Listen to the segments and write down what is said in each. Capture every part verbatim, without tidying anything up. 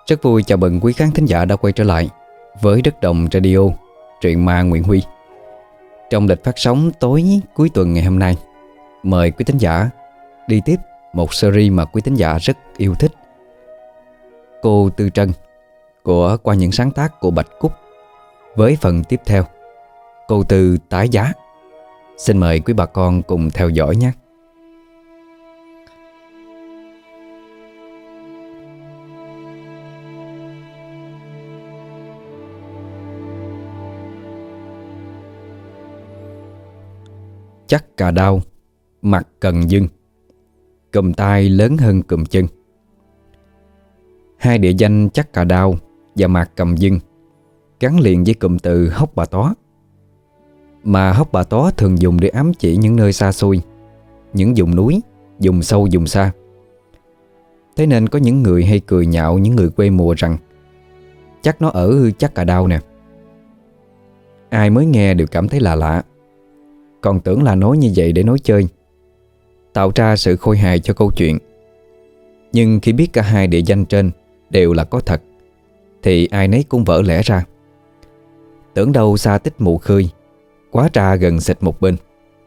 Rất vui chào mừng quý khán thính giả đã quay trở lại với Đất Đồng Radio, truyện ma Nguyễn Huy. Trong lịch phát sóng tối cuối tuần ngày hôm nay, mời quý thính giả đi tiếp một series mà quý thính giả rất yêu thích, Cô Tư Trân, của qua những sáng tác của Bạch Cúc, với phần tiếp theo, Cô Tư Tái Giá. Xin mời quý bà con cùng theo dõi nhé. Chắc cà đao, mặt cần dưng, cùm tay lớn hơn cùm chân. Hai địa danh chắc cà đao và mạc cầm dưng gắn liền với cụm từ Hốc Bà Tó, mà Hốc Bà Tó thường dùng để ám chỉ những nơi xa xôi, những vùng núi, vùng sâu vùng xa. Thế nên có những người hay cười nhạo những người quê mùa rằng chắc nó ở chắc cà đao nè. Ai mới nghe đều cảm thấy lạ lạ, còn tưởng là nói như vậy để nói chơi, tạo ra sự khôi hài cho câu chuyện. Nhưng khi biết cả hai địa danh trên đều là có thật, thì ai nấy cũng vỡ lẽ ra. Tưởng đâu xa tích mụ khơi, quá ra gần xịt một bên.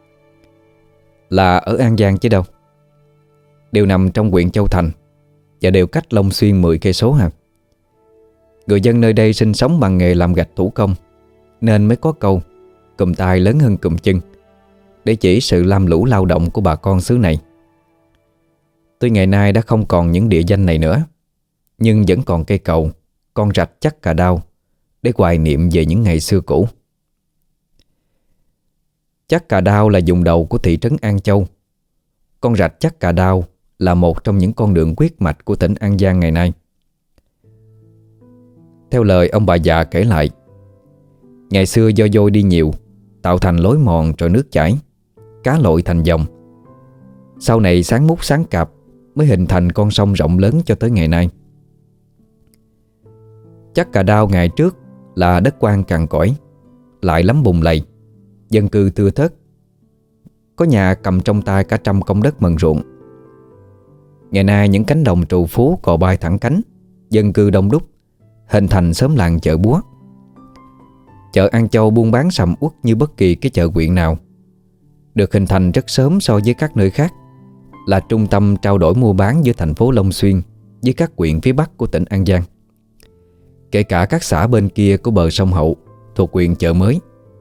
Là ở An Giang chứ đâu. Đều nằm trong huyện Châu Thành và đều cách Long Xuyên mười cây số hả. Người dân nơi đây sinh sống bằng nghề làm gạch thủ công, nên mới có câu cùm tay lớn hơn cùm chân, để chỉ sự lam lũ lao động của bà con xứ này. Tuy ngày nay đã không còn những địa danh này nữa, nhưng vẫn còn cây cầu, con rạch chắc cà đao để hoài niệm về những ngày xưa cũ. Chắc cà đao là vùng đầu của thị trấn An Châu. Con rạch chắc cà đao là một trong những con đường huyết mạch của tỉnh An Giang ngày nay. Theo lời ông bà già kể lại, ngày xưa do vôi đi nhiều, tạo thành lối mòn rồi nước chảy, cá lội thành dòng. Sau này sáng mút sáng cạp mới hình thành con sông rộng lớn cho tới ngày nay. Chắc cà đao ngày trước là đất quan cằn cỗi, lại lắm bùn lầy, dân cư thưa thớt. Có nhà cầm trong tay cả trăm công đất mần ruộng. Ngày nay những cánh đồng trù phú cò bay thẳng cánh, dân cư đông đúc, hình thành xóm làng chợ búa. Chợ An Châu buôn bán sầm uất như bất kỳ cái chợ huyện nào, được hình thành rất sớm so với các nơi khác, là trung tâm trao đổi mua bán giữa thành phố Long Xuyên với các huyện phía Bắc của tỉnh An Giang, kể cả các xã bên kia của bờ sông Hậu thuộc huyện Chợ Mới.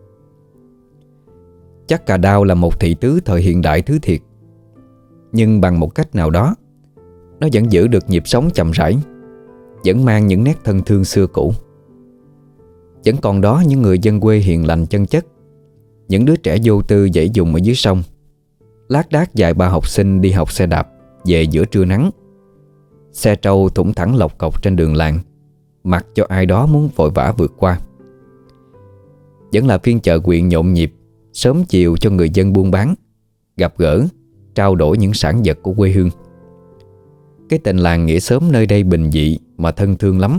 Chắc cà đao là một thị tứ thời hiện đại thứ thiệt, nhưng bằng một cách nào đó, nó vẫn giữ được nhịp sống chậm rãi, vẫn mang những nét thân thương xưa cũ. Vẫn còn đó những người dân quê hiền lành chân chất, những đứa trẻ vô tư dãy dùng ở dưới sông, lác đác vài ba học sinh đi học xe đạp về giữa trưa nắng, xe trâu thủng thẳng lộc cọc trên đường làng, mặc cho ai đó muốn vội vã vượt qua. Vẫn là phiên chợ huyện nhộn nhịp, sớm chiều cho người dân buôn bán, gặp gỡ, trao đổi những sản vật của quê hương. Cái tình làng nghĩa xóm nơi đây bình dị mà thân thương lắm.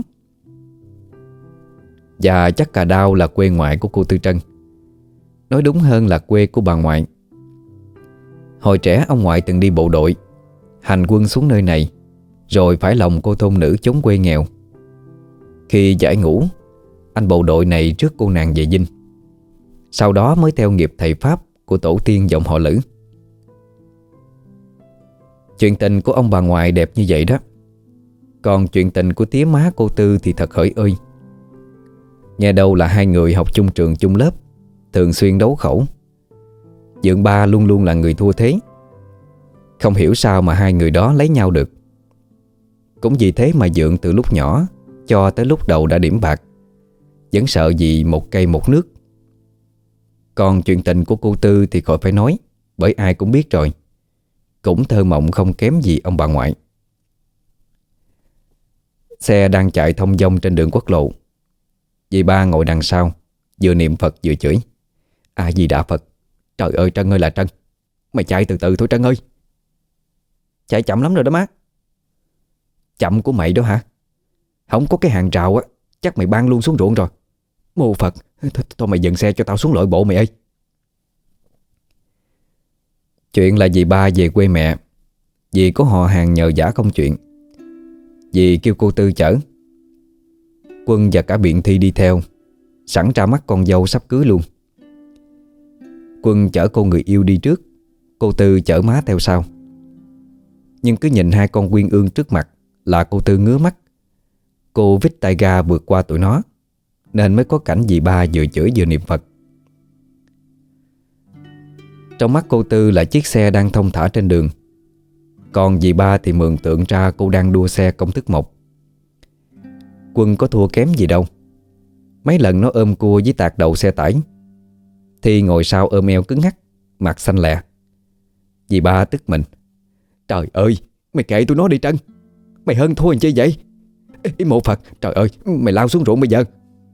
Và chắc cà đao là quê ngoại của cô Tư Trân, nói đúng hơn là quê của bà ngoại. Hồi trẻ ông ngoại từng đi bộ đội, hành quân xuống nơi này, rồi phải lòng cô thôn nữ chốn quê nghèo. Khi giải ngũ, anh bộ đội này rước cô nàng về dinh, sau đó mới theo nghiệp thầy Pháp của tổ tiên dòng họ Lữ. Chuyện tình của ông bà ngoại đẹp như vậy đó. Còn chuyện tình của tía má cô Tư thì thật hỡi ơi. Nghe đâu là hai người học chung trường chung lớp, thường xuyên đấu khẩu. Dượng ba luôn luôn là người thua thế. Không hiểu sao mà hai người đó lấy nhau được. Cũng vì thế mà Dượng từ lúc nhỏ cho tới lúc đầu đã điểm bạc, vẫn sợ gì một cây một nước. Còn chuyện tình của cô Tư thì khỏi phải nói, bởi ai cũng biết rồi. Cũng thơ mộng không kém gì ông bà ngoại. Xe đang chạy thông dong trên đường quốc lộ. Dì ba ngồi đằng sau, vừa niệm Phật vừa chửi: "A Di Đà Phật, trời ơi Trân ơi là Trân, mày chạy từ từ thôi Trân ơi." "Chạy chậm lắm rồi đó má." "Chậm của mày đó hả? Không có cái hàng rào á, chắc mày băng luôn xuống ruộng rồi. Mô Phật, thôi, thôi mày dừng xe cho tao xuống lội bộ mày ơi." Chuyện là dì ba về quê mẹ, dì có họ hàng nhờ vả công chuyện. Dì kêu cô Tư chở, Quân và cả Biện Thi đi theo, sẵn ra mắt con dâu sắp cưới luôn. Quân chở cô người yêu đi trước, cô Tư chở má theo sau. Nhưng cứ nhìn hai con quyên ương trước mặt là cô Tư ngứa mắt. Cô vít tay ga vượt qua tụi nó, nên mới có cảnh dì ba vừa chửi vừa niệm Phật. Trong mắt cô Tư là chiếc xe đang thông thả trên đường, còn dì ba thì mường tượng ra cô đang đua xe công thức một. Quân có thua kém gì đâu. Mấy lần nó ôm cua với tạt đầu xe tải, thì ngồi sau ôm eo cứng ngắc, mặt xanh lè. Dì ba tức mình: "Trời ơi, mày kệ tụi nó đi Trân. Mày hơn thua làm chi vậy? Ý mộ Phật, trời ơi, mày lao xuống ruộng bây giờ."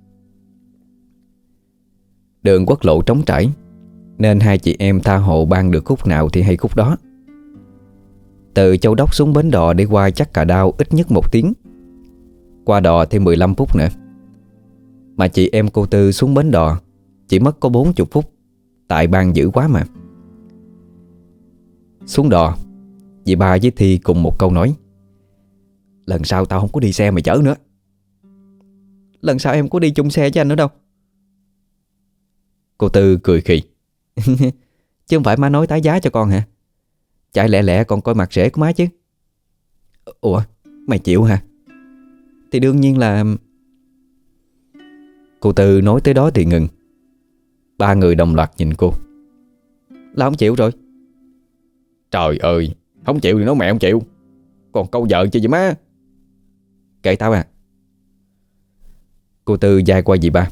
Đường quốc lộ trống trải, nên hai chị em tha hồ ban được khúc nào thì hay khúc đó. Từ Châu Đốc xuống bến đò để qua Chắc Cà Đao ít nhất một tiếng, qua đò thêm mười lăm phút nữa. Mà chị em cô Tư xuống bến đò chỉ mất có bốn mươi phút, tại ban dữ quá mà. Xuống đò, dì ba với Thi cùng một câu nói: "Lần sau tao không có đi xe mày chở nữa." "Lần sau em có đi chung xe với anh nữa đâu." Cô Tư cười khì: "Chứ không phải má nói tái giá cho con hả? Chạy lẹ lẹ còn coi mặt rể của má chứ." "Ủa, mày chịu hả?" "Thì đương nhiên là..." Cô Tư nói tới đó thì ngừng. Ba người đồng loạt nhìn cô. "Là không chịu rồi." "Trời ơi, không chịu thì nói mẹ không chịu. Còn câu vợ chi vậy má?" "Kệ tao à." Cô Tư dài qua dì ba: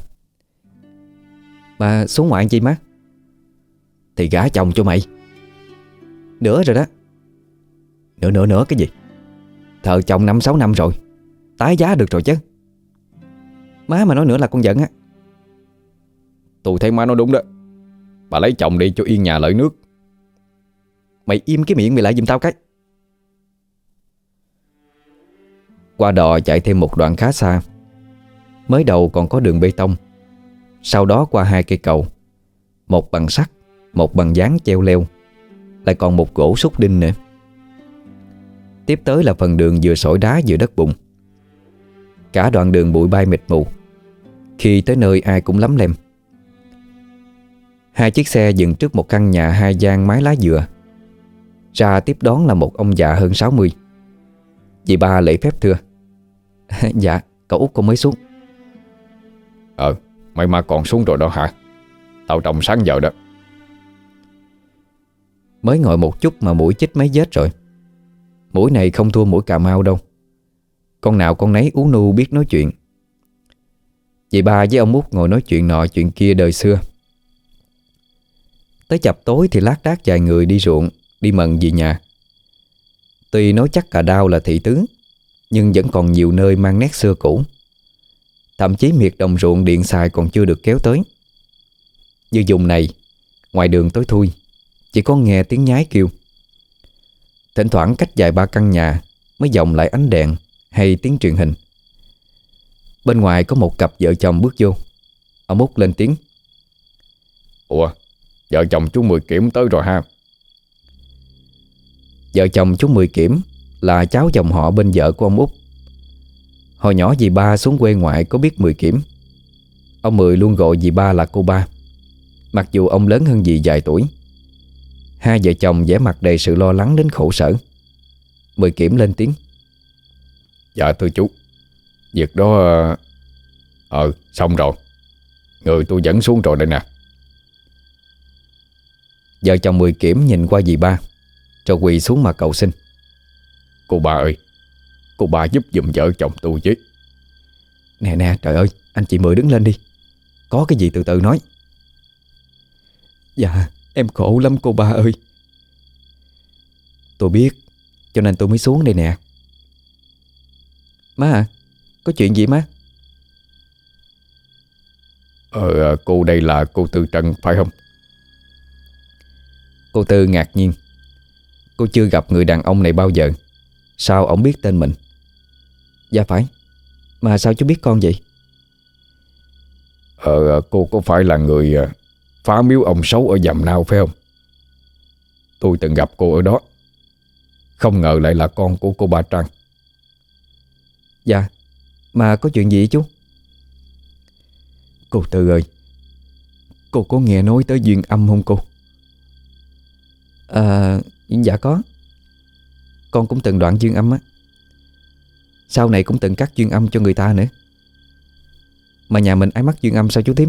"Ba xuống ngoại chi má?" "Thì gả chồng cho mày." "Nữa rồi đó." "Nữa nữa nữa cái gì? Thợ chồng năm sáu năm rồi, tái giá được rồi chứ." "Má mà nói nữa là con giận á." "Tôi thấy má nói đúng đó. Bà lấy chồng đi cho yên nhà lợi nước." "Mày im cái miệng mày lại giùm tao cái." Qua đò chạy thêm một đoạn khá xa. Mới đầu còn có đường bê tông, sau đó qua hai cây cầu, một bằng sắt, một bằng dán treo leo, lại còn một gỗ xúc đinh nữa. Tiếp tới là phần đường vừa sỏi đá vừa đất bùn. Cả đoạn đường bụi bay mịt mù, khi tới nơi ai cũng lấm lem. Hai chiếc xe dừng trước một căn nhà hai gian mái lá dừa. Ra tiếp đón là một ông già hơn sáu mươi. Dì ba lễ phép thưa: "Dạ, cậu út con mới xuống." "Ờ, mày mà còn xuống rồi đó hả? Tao trông sáng giờ đó." Mới ngồi một chút mà mũi chích mấy vết rồi. Mũi này không thua mũi Cà Mau đâu. Con nào con nấy ú nu biết nói chuyện. Dì ba với ông út ngồi nói chuyện nọ chuyện kia đời xưa. Tới chập tối thì lác đác vài người đi ruộng, đi mần về nhà. Tuy nói Chắc Cà Đao là thị tứ, nhưng vẫn còn nhiều nơi mang nét xưa cũ. Thậm chí miệt đồng ruộng điện xài còn chưa được kéo tới. Như vùng này, ngoài đường tối thui, chỉ có nghe tiếng nhái kêu. Thỉnh thoảng cách vài ba căn nhà mới vọng lại ánh đèn hay tiếng truyền hình. Bên ngoài có một cặp vợ chồng bước vô. Ông út lên tiếng: "Ủa, vợ chồng chú Mười Kiểm tới rồi ha?" Vợ chồng chú Mười Kiểm là cháu dòng họ bên vợ của ông út. Hồi nhỏ dì ba xuống quê ngoại có biết Mười Kiểm. Ông Mười luôn gọi dì ba là cô ba, mặc dù ông lớn hơn dì vài tuổi. Hai vợ chồng vẻ mặt đầy sự lo lắng đến khổ sở. Mười Kiểm lên tiếng: "Dạ thưa chú, việc đó... Ờ, xong rồi. Người tôi dẫn xuống rồi đây nè." Vợ chồng Mười Kiểm nhìn qua dì ba, rồi quỳ xuống mà cầu xin: "Cô ba ơi, cô ba giúp giùm vợ chồng tôi chứ." "Nè nè, trời ơi, anh chị Mười đứng lên đi. Có cái gì từ từ nói." "Dạ, em khổ lắm cô ba ơi." "Tôi biết, cho nên tôi mới xuống đây nè." "Má à, có chuyện gì má?" Ờ, cô đây là cô Tư Trân phải không?" Cô Tư ngạc nhiên. Cô chưa gặp người đàn ông này bao giờ. Sao ổng biết tên mình? "Dạ phải. Mà sao chú biết con vậy?" Ờ, cô có phải là người phá miếu ông Sáu ở Dầm Nao phải không? Tôi từng gặp cô ở đó. Không ngờ lại là con của cô ba Trăng." "Dạ, mà có chuyện gì chú?" Cô Tư ơi, cô có nghe nói tới duyên âm không cô? À, dạ có. Con cũng từng đoạn duyên âm á. Sau này cũng từng cắt duyên âm cho người ta nữa. Mà nhà mình ai mắc duyên âm sao chú Thím?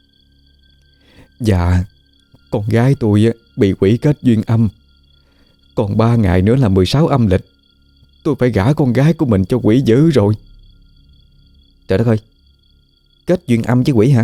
Dạ, con gái tôi á, bị quỷ kết duyên âm. Còn ba ngày nữa là mười sáu âm lịch. Tôi phải gả con gái của mình cho quỷ dữ rồi. Trời đất ơi, kết duyên âm với quỷ hả?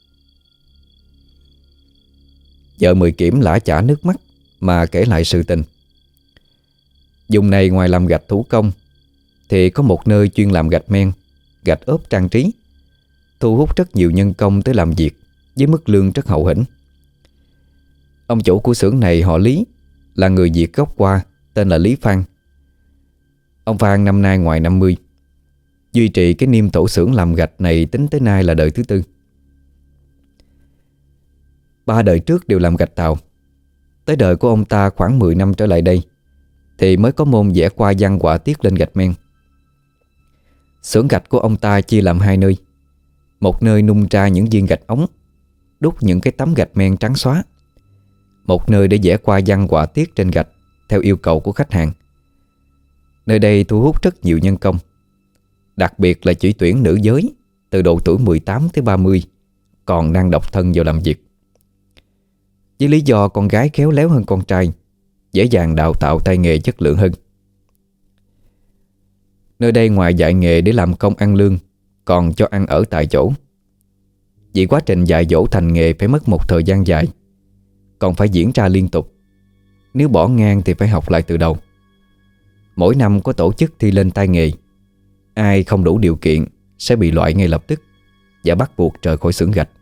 Vợ Mười Kiểm lã chả nước mắt mà kể lại sự tình. Vùng này ngoài làm gạch thủ công thì có một nơi chuyên làm gạch men, gạch ốp trang trí, thu hút rất nhiều nhân công tới làm việc với mức lương rất hậu hĩnh. Ông chủ của xưởng này họ Lý, là người Việt gốc Hoa, tên là Lý Phan. Ông Phan năm nay ngoài năm mươi, duy trì cái niêm tổ xưởng làm gạch này tính tới nay là đời thứ tư. Ba đời trước đều làm gạch tàu. Tới đời của ông ta khoảng mười năm trở lại đây thì mới có môn vẽ qua văn họa tiết lên gạch men. Xưởng gạch của ông ta chia làm hai nơi. Một nơi nung ra những viên gạch ống, đúc những cái tấm gạch men trắng xóa. Một nơi để vẽ qua văn họa tiết trên gạch theo yêu cầu của khách hàng. Nơi đây thu hút rất nhiều nhân công, đặc biệt là chỉ tuyển nữ giới từ độ tuổi mười tám tới ba mươi, còn đang độc thân vào làm việc. Với lý do con gái khéo léo hơn con trai, dễ dàng đào tạo tay nghề chất lượng hơn. Nơi đây ngoài dạy nghề để làm công ăn lương, còn cho ăn ở tại chỗ. Vì quá trình dạy dỗ thành nghề phải mất một thời gian dài, còn phải diễn ra liên tục. Nếu bỏ ngang thì phải học lại từ đầu. Mỗi năm có tổ chức thi lên tay nghề. Ai không đủ điều kiện sẽ bị loại ngay lập tức và bắt buộc rời khỏi xưởng gạch.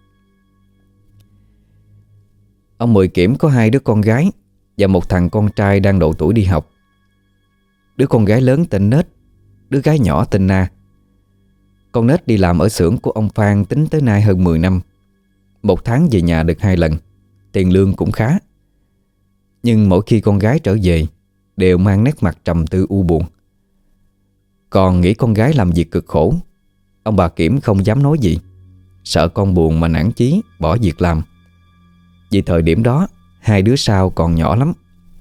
Ông Mười Kiểm có hai đứa con gái và một thằng con trai đang độ tuổi đi học. Đứa con gái lớn tên Nết, đứa gái nhỏ tên Na. Con Nết đi làm ở xưởng của ông Phan tính tới nay hơn mười năm. Một tháng về nhà được hai lần, tiền lương cũng khá. Nhưng mỗi khi con gái trở về đều mang nét mặt trầm tư u buồn. Còn nghĩ con gái làm việc cực khổ, ông bà Kiểm không dám nói gì, sợ con buồn mà nản chí bỏ việc làm. Vì thời điểm đó hai đứa sau còn nhỏ lắm.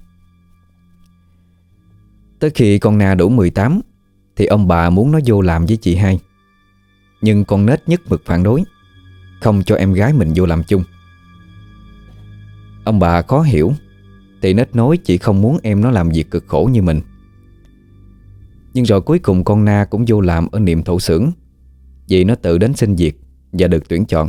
Tới khi con Na đủ mười tám thì ông bà muốn nó vô làm với chị hai. Nhưng con Nết nhất mực phản đối, không cho em gái mình vô làm chung. Ông bà khó hiểu thì Nết nói chị không muốn em nó làm việc cực khổ như mình. Nhưng rồi cuối cùng con Na cũng vô làm ở niệm thổ xưởng, vì nó tự đến xin việc và được tuyển chọn.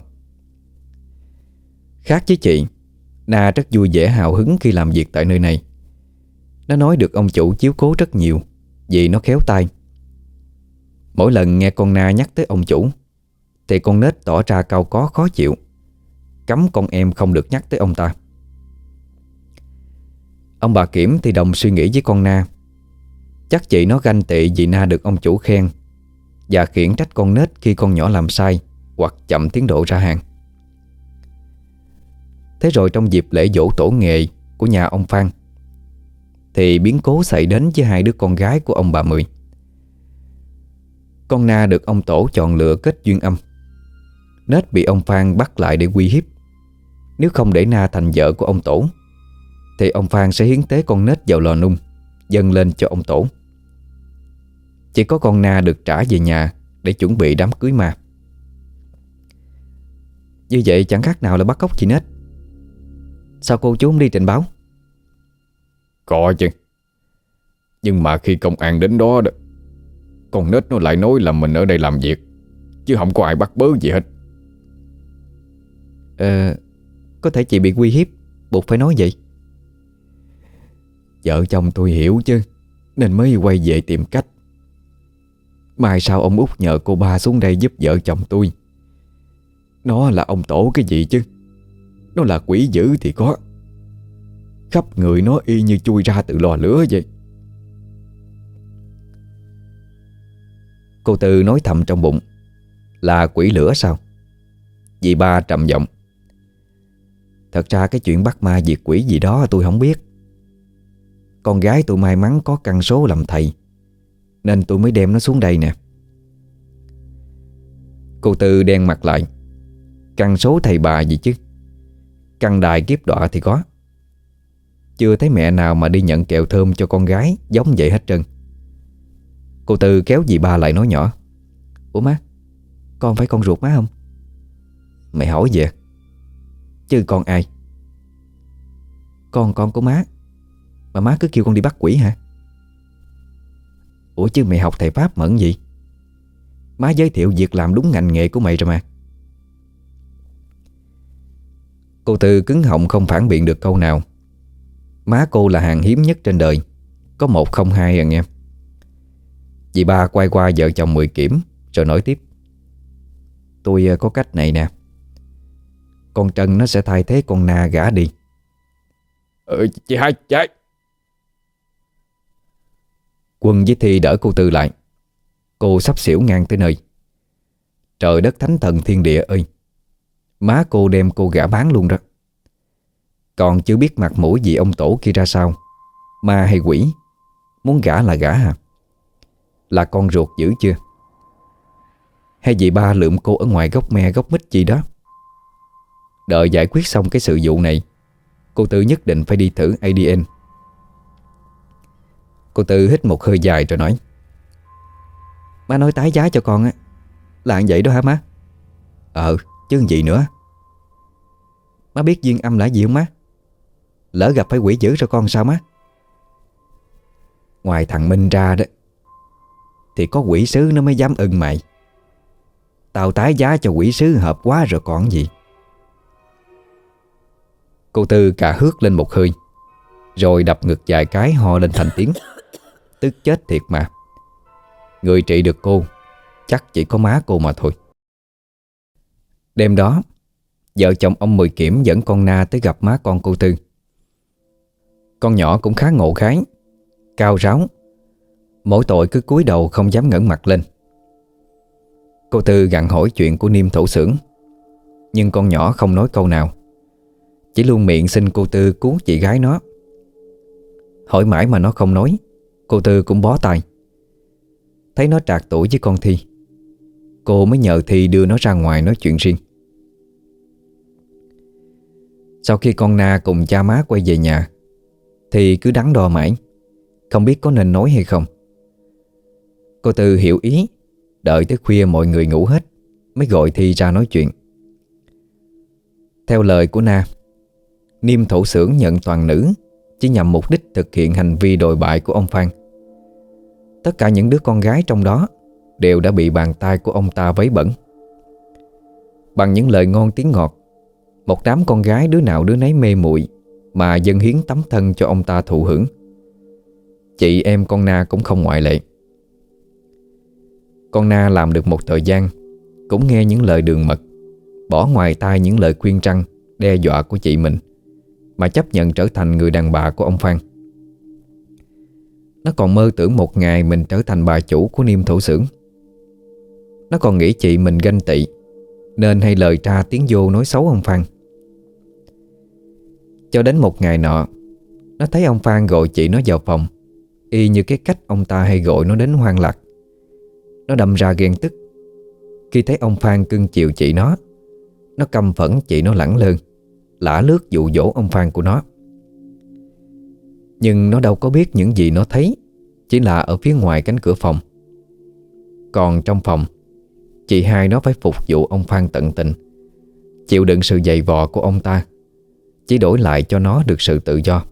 Khác với chị, Na rất vui vẻ hào hứng khi làm việc tại nơi này. Nó nói được ông chủ chiếu cố rất nhiều vì nó khéo tay. Mỗi lần nghe con Na nhắc tới ông chủ thì con Nết tỏ ra cau có khó chịu, cấm con em không được nhắc tới ông ta. Ông bà Kiểm thì đồng suy nghĩ với con Na. Chắc chị nó ganh tị vì Na được ông chủ khen và khiển trách con Nết khi con nhỏ làm sai hoặc chậm tiến độ ra hàng. Thế rồi trong dịp lễ giỗ tổ nghề của nhà ông Phan thì biến cố xảy đến với hai đứa con gái của ông bà Mười. Con Na được ông tổ chọn lựa kết duyên âm. Nết bị ông Phan bắt lại để uy hiếp. Nếu không để Na thành vợ của ông tổ thì ông Phan sẽ hiến tế con Nết vào lò nung, dâng lên cho ông tổ. Chỉ có con Na được trả về nhà để chuẩn bị đám cưới ma. Như vậy chẳng khác nào là bắt cóc chị Nết. Sao cô chú không đi trình báo? Có chứ. Nhưng mà khi công an đến đó, đó con Nết nó lại nói là mình ở đây làm việc, chứ không có ai bắt bớ gì hết. Ờ, có thể chị bị uy hiếp buộc phải nói vậy. Vợ chồng tôi hiểu chứ, nên mới quay về tìm cách. Mai sau ông Út nhờ cô ba xuống đây giúp vợ chồng tôi. Nó là ông tổ cái gì chứ? Nó là quỷ dữ thì có. Khắp người nó y như chui ra từ lò lửa vậy. Cô Tư nói thầm trong bụng, là quỷ lửa sao? Dì ba trầm giọng, thật ra cái chuyện bắt ma diệt quỷ gì đó tôi không biết. Con gái tôi may mắn có căn số làm thầy, nên tôi mới đem nó xuống đây nè. Cô Tư đen mặt lại. Căn số thầy bà gì chứ, căn đài kiếp đọa thì có. Chưa thấy mẹ nào mà đi nhận kẹo thơm cho con gái giống vậy hết trơn. Cô Tư kéo dì ba lại nói nhỏ: Ủa má, con phải con ruột má không? Mày hỏi về chứ con ai? Con con của má, mà má cứ kêu con đi bắt quỷ hả? Ủa chứ mày học thầy Pháp mẫn gì? Má giới thiệu việc làm đúng ngành nghề của mày rồi mà. Cô Tư cứng họng không phản biện được câu nào. Má cô là hàng hiếm nhất trên đời, có một không hai à em. Dì ba quay qua vợ chồng Mười Kiểm rồi nói tiếp: Tôi có cách này nè. Con Trân nó sẽ thay thế con Na gả đi. Ừ, chị hai, chị hai. Quân với Thi đỡ cô Tư lại. Cô sắp xỉu ngang tới nơi. Trời đất thánh thần thiên địa ơi, má cô đem cô gả bán luôn đó. Còn chưa biết mặt mũi vị ông tổ kia ra sao, ma hay quỷ, muốn gả là gả hả? Là con ruột dữ chưa? Hay dì ba lượm cô ở ngoài gốc me gốc mít gì đó? Đợi giải quyết xong cái sự vụ này, cô Tư nhất định phải đi thử a đê en. Cô Tư hít một hơi dài rồi nói: Má nói tái giá cho con á là vậy đó hả má? Ờ chứ gì nữa. Má biết duyên âm là gì không má? Lỡ gặp phải quỷ dữ rồi con sao má? Ngoài thằng Minh ra đó thì có quỷ sứ nó mới dám ưng mày. Tao tái giá cho quỷ sứ hợp quá rồi còn gì. Cô Tư cà hước lên một hơi, rồi đập ngực vài cái ho lên thành tiếng. Tức chết thiệt mà. Người trị được cô chắc chỉ có má cô mà thôi. Đêm đó, vợ chồng ông Mười Kiểm dẫn con Na tới gặp má con cô Tư. Con nhỏ cũng khá ngộ khái, cao ráo, mỗi tội cứ cúi đầu không dám ngẩng mặt lên. Cô Tư gặng hỏi chuyện của Niêm Thổ Xưởng, nhưng con nhỏ không nói câu nào, chỉ luôn miệng xin cô Tư cứu chị gái nó. Hỏi mãi mà nó không nói, cô Tư cũng bó tay. Thấy nó trạc tuổi với con Thi, cô mới nhờ Thi đưa nó ra ngoài nói chuyện riêng. Sau khi con Na cùng cha má quay về nhà, Thi cứ đắn đo mãi, không biết có nên nói hay không. Cô Tư hiểu ý, đợi tới khuya mọi người ngủ hết mới gọi Thi ra nói chuyện. Theo lời của Na, Niêm Thổ Xưởng nhận toàn nữ chỉ nhằm mục đích thực hiện hành vi đồi bại của ông Phan. Tất cả những đứa con gái trong đó đều đã bị bàn tay của ông ta vấy bẩn. Bằng những lời ngon tiếng ngọt, một đám con gái đứa nào đứa nấy mê muội mà dâng hiến tấm thân cho ông ta thụ hưởng. Chị em con Na cũng không ngoại lệ. Con Na làm được một thời gian, cũng nghe những lời đường mật, bỏ ngoài tai những lời khuyên răn, đe dọa của chị mình, mà chấp nhận trở thành người đàn bà của ông Phan. Nó còn mơ tưởng một ngày mình trở thành bà chủ của Niêm Thổ Xưởng. Nó còn nghĩ chị mình ganh tị nên hay lời tra tiếng vô nói xấu ông Phan. Cho đến một ngày nọ, nó thấy ông Phan gọi chị nó vào phòng, y như cái cách ông ta hay gọi nó đến Hoang Lạc. Nó đâm ra ghen tức. Khi thấy ông Phan cưng chiều chị nó, nó căm phẫn chị nó lẳng lơ, lả lướt dụ dỗ ông Phan của nó. Nhưng nó đâu có biết những gì nó thấy chỉ là ở phía ngoài cánh cửa phòng. Còn trong phòng, chị hai nó phải phục vụ ông Phan tận tình, chịu đựng sự dày vò của ông ta, chỉ đổi lại cho nó được sự tự do.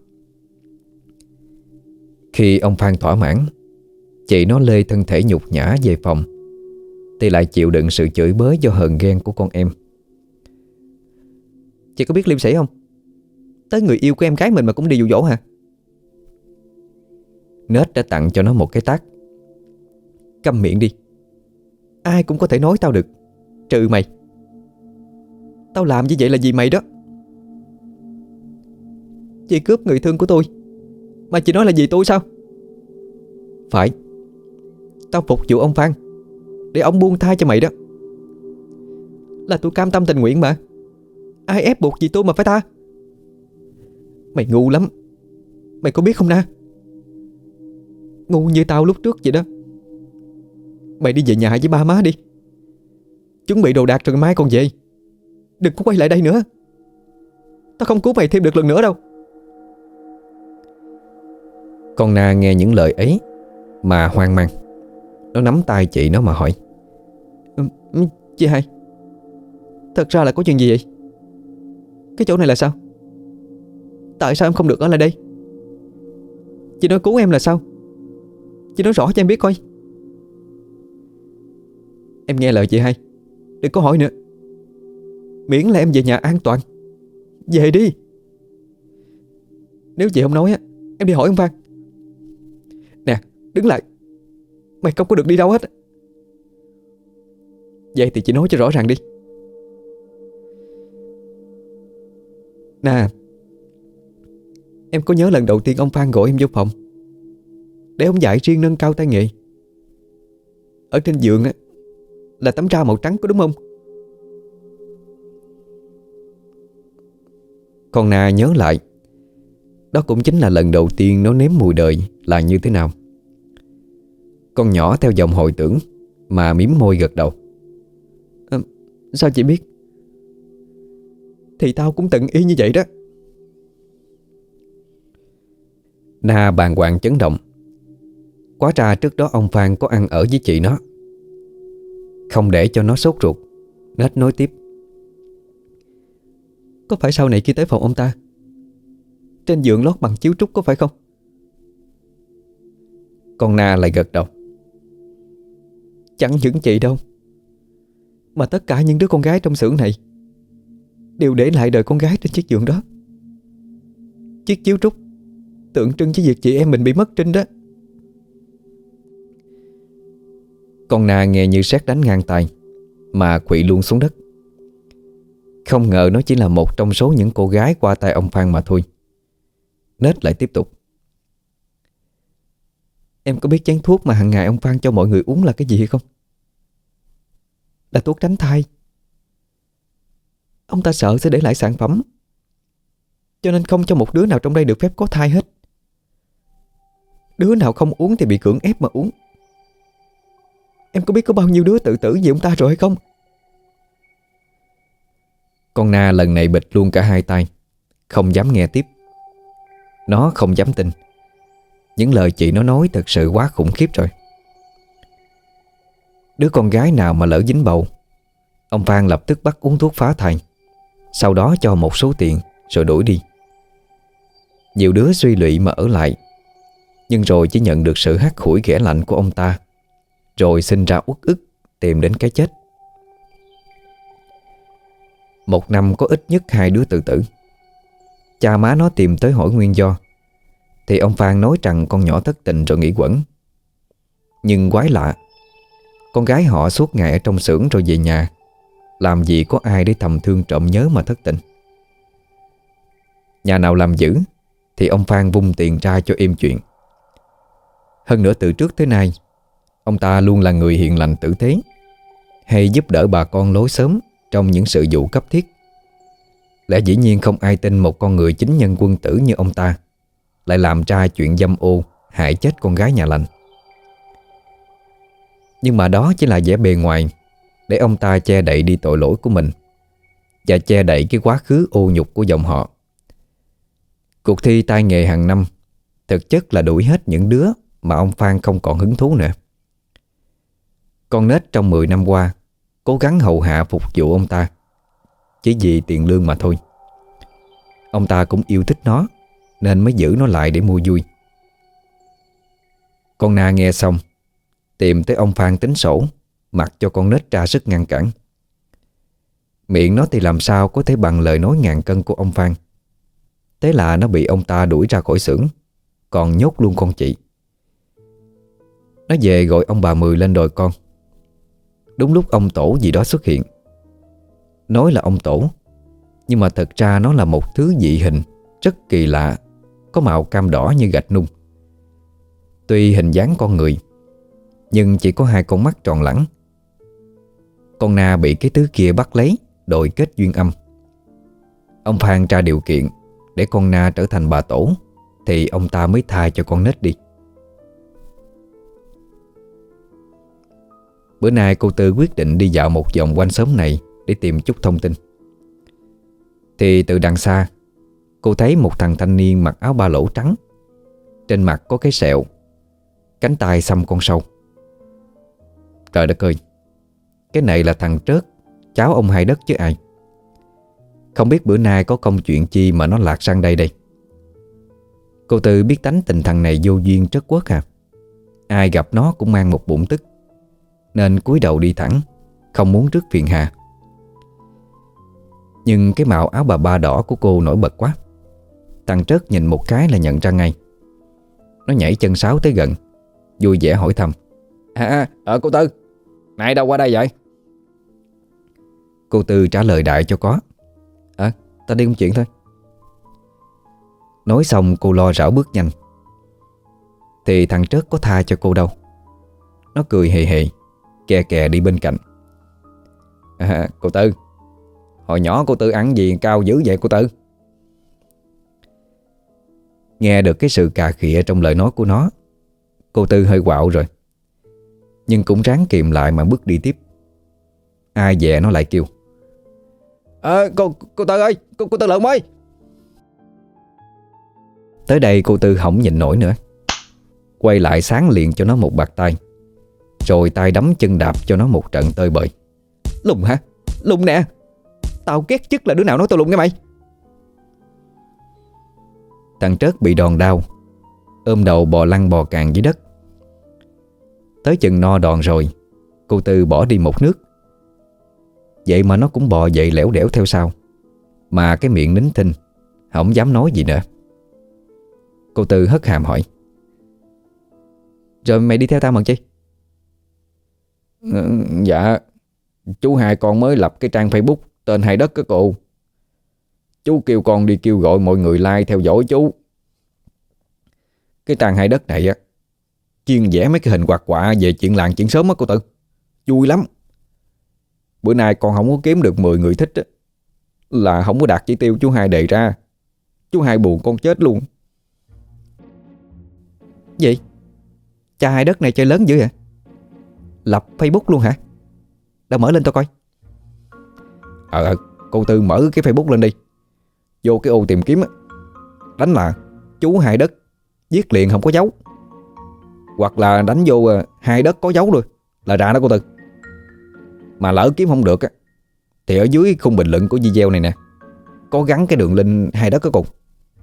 Khi ông Phan thỏa mãn, chị nó lê thân thể nhục nhã về phòng, thì lại chịu đựng sự chửi bới do hờn ghen của con em. Chị có biết liêm sỉ không? Tới người yêu của em gái mình mà cũng đi dụ dỗ hả? Nết đã tặng cho nó một cái tát. Câm miệng đi. Ai cũng có thể nói tao được, trừ mày. Tao làm như vậy là vì mày đó. Chị cướp người thương của tôi mà chị nói là vì tôi sao? Phải. Tao phục vụ ông Phan để ông buông tha cho mày đó. Là tôi cam tâm tình nguyện mà. Ai ép buộc gì tôi mà phải tha? Mày ngu lắm. Mày có biết không Na? Ngu như tao lúc trước vậy đó. Mày đi về nhà với ba má đi, chuẩn bị đồ đạc rồi mai còn về. Đừng có quay lại đây nữa. Tao không cứu mày thêm được lần nữa đâu. Con Na nghe những lời ấy mà hoang mang. Nó nắm tay chị nó mà hỏi: ừ, Chị hai, thật ra là có chuyện gì vậy? Cái chỗ này là sao? Tại sao em không được ở lại đây? Chị nói cứu em là sao? Chị nói rõ cho em biết coi. Em nghe lời chị hai, đừng có hỏi nữa. Miễn là em về nhà an toàn, về đi. Nếu chị không nói á, em đi hỏi ông Phan. Nè, đứng lại. Mày không có được đi đâu hết. Vậy thì chị nói cho rõ ràng đi. Nè, em có nhớ lần đầu tiên ông Phan gọi em vô phòng để ông dạy riêng nâng cao tay nghề? Ở trên giường á là tấm da màu trắng, có đúng không? Con Na nhớ lại. Đó cũng chính là lần đầu tiên nó nếm mùi đời là như thế nào. Con nhỏ theo dòng hồi tưởng mà mím môi gật đầu. à, Sao chị biết? Thì tao cũng từng y như vậy đó. Na bàng hoàng chấn động. Quá ra trước đó ông Phan có ăn ở với chị nó. Không để cho nó sốt ruột, Nết nói tiếp: Có phải sau này khi tới phòng ông ta, trên giường lót bằng chiếu trúc có phải không? Con Na lại gật đầu. Chẳng những chị đâu, mà tất cả những đứa con gái trong xưởng này đều để lại đời con gái trên chiếc giường đó. Chiếc chiếu trúc tượng trưng cho việc chị em mình bị mất trinh đó. Con Na nghe như sét đánh ngang tai mà quỵ luôn xuống đất. Không ngờ nó chỉ là một trong số những cô gái qua tay ông Phan mà thôi. Nết lại tiếp tục: Em có biết chén thuốc mà hàng ngày ông Phan cho mọi người uống là cái gì hay không? Là thuốc tránh thai. Ông ta sợ sẽ để lại sản phẩm, cho nên không cho một đứa nào trong đây được phép có thai hết. Đứa nào không uống thì bị cưỡng ép mà uống. Em có biết có bao nhiêu đứa tự tử vì ông ta rồi hay không? Con Na lần này bịch luôn cả hai tay, không dám nghe tiếp. Nó không dám tin. Những lời chị nó nói thật sự quá khủng khiếp rồi. Đứa con gái nào mà lỡ dính bầu, ông Phan lập tức bắt uống thuốc phá thai, sau đó cho một số tiền rồi đuổi đi. Nhiều đứa suy lụy mà ở lại, nhưng rồi chỉ nhận được sự hắt hủi ghẻ lạnh của ông ta, rồi sinh ra uất ức tìm đến cái chết. Một năm có ít nhất hai đứa tự tử. Cha má nó tìm tới hỏi nguyên do, thì ông Phan nói rằng con nhỏ thất tình rồi nghỉ quẩn. Nhưng quái lạ, con gái họ suốt ngày ở trong xưởng rồi về nhà, làm gì có ai để thầm thương trộm nhớ mà thất tình. Nhà nào làm dữ thì ông Phan vung tiền ra cho êm chuyện. Hơn nữa từ trước tới nay, ông ta luôn là người hiền lành tử tế, hay giúp đỡ bà con lối xóm trong những sự vụ cấp thiết. Lẽ dĩ nhiên không ai tin một con người chính nhân quân tử như ông ta lại làm ra chuyện dâm ô hại chết con gái nhà lành. Nhưng mà đó chỉ là vẻ bề ngoài để ông ta che đậy đi tội lỗi của mình và che đậy cái quá khứ ô nhục của dòng họ. Cuộc thi tay nghề hàng năm thực chất là đuổi hết những đứa mà ông Phan không còn hứng thú nữa. Con Nết trong mười năm qua cố gắng hầu hạ phục vụ ông ta chỉ vì tiền lương mà thôi. Ông ta cũng yêu thích nó nên mới giữ nó lại để mua vui. Con Na nghe xong tìm tới ông Phan tính sổ, mặc cho con Nết ra sức ngăn cản. Miệng nó thì làm sao có thể bằng lời nói ngàn cân của ông Phan. Thế là nó bị ông ta đuổi ra khỏi xưởng, còn nhốt luôn con chị. Nó về gọi ông bà Mười lên đòi con. Đúng lúc ông Tổ gì đó xuất hiện. Nói là ông Tổ, nhưng mà thật ra nó là một thứ dị hình rất kỳ lạ, có màu cam đỏ như gạch nung. Tuy hình dáng con người, nhưng chỉ có hai con mắt tròn lẳng. Con Na bị cái thứ kia bắt lấy, đòi kết duyên âm. Ông Phan ra điều kiện để con Na trở thành bà Tổ, thì ông ta mới tha cho con Nết đi. Bữa nay cô Tư quyết định đi dạo một vòng quanh xóm này để tìm chút thông tin. thì từ đằng xa cô thấy một thằng thanh niên mặc áo ba lỗ trắng, trên mặt có cái sẹo, cánh tay xăm con sâu. Trời đất ơi, cái này là thằng Trớt, cháu ông Hai Đất chứ ai. Không biết bữa nay có công chuyện chi mà nó lạc sang đây đây. Cô Tư biết tánh tình thằng này vô duyên trất quất à. Ai gặp nó cũng mang một bụng tức, nên cúi đầu đi thẳng, không muốn rước phiền hà. Nhưng cái màu áo bà ba đỏ của cô nổi bật quá. Thằng Trớt nhìn một cái là nhận ra ngay. Nó nhảy chân sáo tới gần, vui vẻ hỏi thăm: À, à cô Tư, nãy đâu qua đây vậy? Cô Tư trả lời đại cho có: À, ta đi công chuyện thôi. Nói xong cô lo rảo bước nhanh. Thì thằng Trớt có tha cho cô đâu. Nó cười hề hề, kè kè đi bên cạnh. À, cô Tư, hồi nhỏ cô Tư ăn gì cao dữ vậy cô Tư? Nghe được cái sự cà khịa trong lời nói của nó, cô Tư hơi quạo rồi, nhưng cũng ráng kìm lại mà bước đi tiếp. Ai dè nó lại kêu: À, cô, cô Tư ơi, cô, cô Tư Lượng ơi. Tới đây cô Tư không nhìn nổi nữa, quay lại sáng liền cho nó một bạt tay, rồi tay đấm chân đạp cho nó một trận tơi bời. Lùng hả? Lùng nè. Tao ghét nhất là đứa nào nói tao lùng nghe mày. Thằng Trớt bị đòn đau, ôm đầu bò lăn bò càng dưới đất. Tới chừng no đòn rồi, cô Tư bỏ đi một nước. Vậy mà nó cũng bò dậy lẻo đẻo theo sau, mà cái miệng nín thinh, không dám nói gì nữa. Cô Tư hất hàm hỏi: Rồi mày đi theo tao bằng chi? Ừ, dạ, chú Hai con mới lập cái trang Facebook tên Hai Đất á cô. Chú kêu con đi kêu gọi mọi người like theo dõi chú. Cái trang Hai Đất này á, chuyên vẽ mấy cái hình hoạt họa về chuyện làng chuyện sớm á cô Tư. Vui lắm. Bữa nay con không có kiếm được mười người thích á, là không có đạt chỉ tiêu chú Hai đề ra. Chú Hai buồn con chết luôn. Gì? Cha Hai Đất này chơi lớn dữ hả? Lập Facebook luôn hả? Đâu mở lên tao coi. Ờ ờ, cô Tư mở cái Facebook lên đi. Vô cái ô tìm kiếm á, đánh là chú Hai Đất, viết liền không có dấu. Hoặc là đánh vô Hai Đất có dấu rồi là ra đó cô Tư. Mà lỡ kiếm không được á, thì ở dưới khung bình luận của video này nè, có gắn cái đường link Hai Đất ở cùng.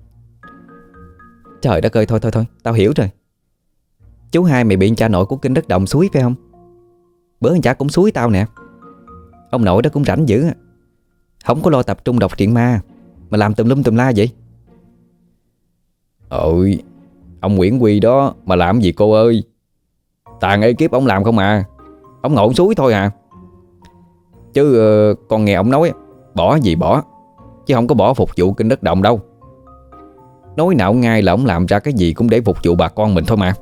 Trời đất ơi, thôi thôi thôi, tao hiểu rồi. Chú Hai mày bị cha nội của Kinh Đất Đồng xúi phải không? Bữa anh cha cũng xúi tao nè. Ông nội đó cũng rảnh dữ, không có lo tập trung đọc truyện ma mà làm tùm lum tùm la vậy. Ôi, ông Nguyễn Quy đó mà làm gì cô ơi? Toàn ekip ông làm không à. Ông ngồi xúi thôi à. Chứ uh, con nghe ông nói bỏ gì bỏ, chứ không có bỏ phục vụ Kinh Đất Đồng đâu. Nói nào ngay là ông làm ra cái gì cũng để phục vụ bà con mình thôi mà.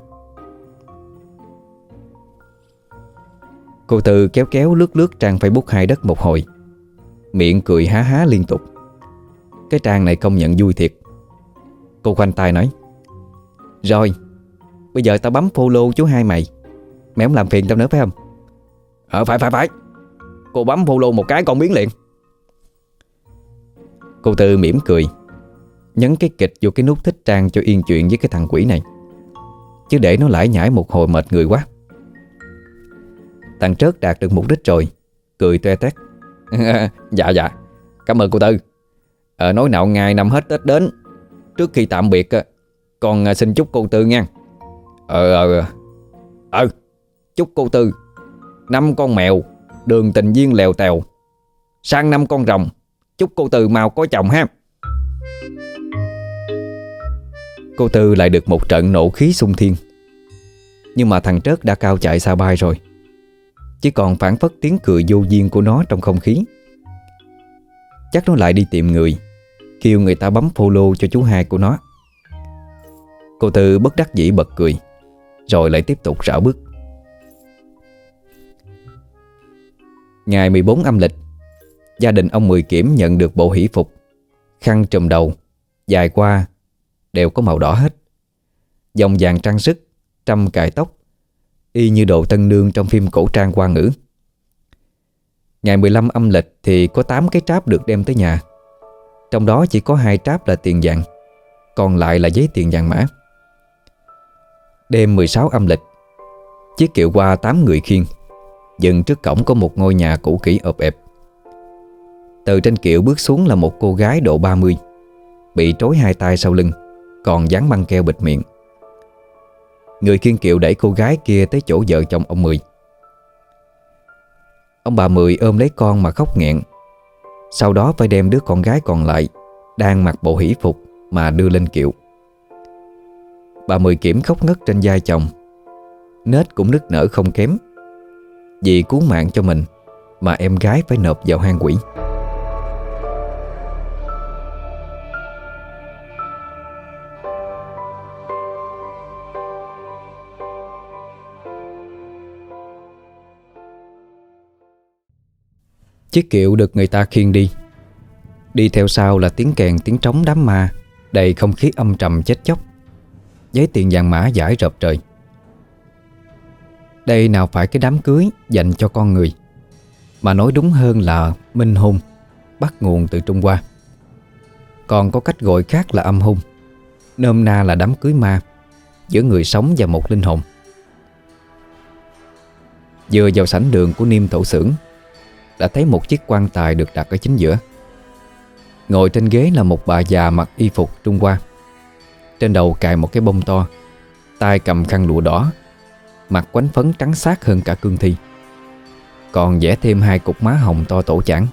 Cô Tư kéo kéo lướt lướt trang Facebook Hai Đất một hồi, miệng cười há há liên tục. Cái trang này công nhận vui thiệt. Cô khoanh tay nói: Rồi, bây giờ tao bấm follow chú Hai mày. Mày không làm phiền tao nữa phải không? Ờ phải phải phải. Cô bấm follow một cái con biến liền. Cô Tư mỉm cười, nhấn cái kịch vô cái nút thích trang cho yên chuyện với cái thằng quỷ này, chứ để nó lải nhải một hồi mệt người quá. Thằng Trớt đạt được mục đích rồi, cười toe toét. Dạ dạ, cảm ơn cô Tư. Ờ, nói nào ngày năm hết Tết đến, trước khi tạm biệt con xin chúc cô Tư nha. Ờ ờ Ờ chúc cô Tư năm con mèo đường tình duyên lèo tèo, sang năm con rồng, chúc cô Tư mau có chồng ha. Cô Tư lại được một trận nộ khí xung thiên. Nhưng mà thằng Trớt đã cao chạy xa bay rồi, chỉ còn phảng phất tiếng cười vô duyên của nó trong không khí. Chắc nó lại đi tìm người, kêu người ta bấm follow cho chú Hai của nó. Cô Tư bất đắc dĩ bật cười, rồi lại tiếp tục rảo bước. Ngày mười bốn âm lịch, gia đình ông Mười Kiểm nhận được bộ hỷ phục, khăn trùm đầu, dài qua đều có màu đỏ hết, vòng vàng trang sức, trâm cài tóc, y như đồ tân nương trong phim cổ trang Hoa ngữ. Ngày mười lăm âm lịch thì có tám cái tráp được đem tới nhà. Trong đó chỉ có hai tráp là tiền vàng, còn lại là giấy tiền vàng mã. Đêm mười sáu âm lịch, chiếc kiệu qua tám người khiêng dừng trước cổng có một ngôi nhà cũ kỹ ộp ẹp. Từ trên kiệu bước xuống là một cô gái độ ba mươi, bị trói hai tay sau lưng, còn dán băng keo bịt miệng. Người khiêng kiệu đẩy cô gái kia tới chỗ vợ chồng ông Mười. Ông bà Mười ôm lấy con mà khóc nghẹn. Sau đó phải đem đứa con gái còn lại đang mặc bộ hỷ phục mà đưa lên kiệu. Bà Mười Kiểm khóc ngất trên vai chồng. Nết cũng nức nở không kém, vì cứu mạng cho mình mà em gái phải nộp vào hang quỷ. Chiếc kiệu được người ta khiêng đi. Đi theo sau là tiếng kèn tiếng trống đám ma, đầy không khí âm trầm chết chóc. Giấy tiền vàng mã dải rợp trời. Đây nào phải cái đám cưới dành cho con người, mà nói đúng hơn là minh hôn, bắt nguồn từ Trung Hoa. Còn có cách gọi khác là âm hôn, nôm na là đám cưới ma giữa người sống và một linh hồn. Vừa vào sảnh đường của Niêm Thổ Xưởng, đã thấy một chiếc quan tài được đặt ở chính giữa. Ngồi trên ghế là một bà già mặc y phục Trung Hoa, trên đầu cài một cái bông to, tay cầm khăn lụa đỏ, mặt quánh phấn trắng xát hơn cả cương thi, còn vẽ thêm hai cục má hồng to tổ chảng.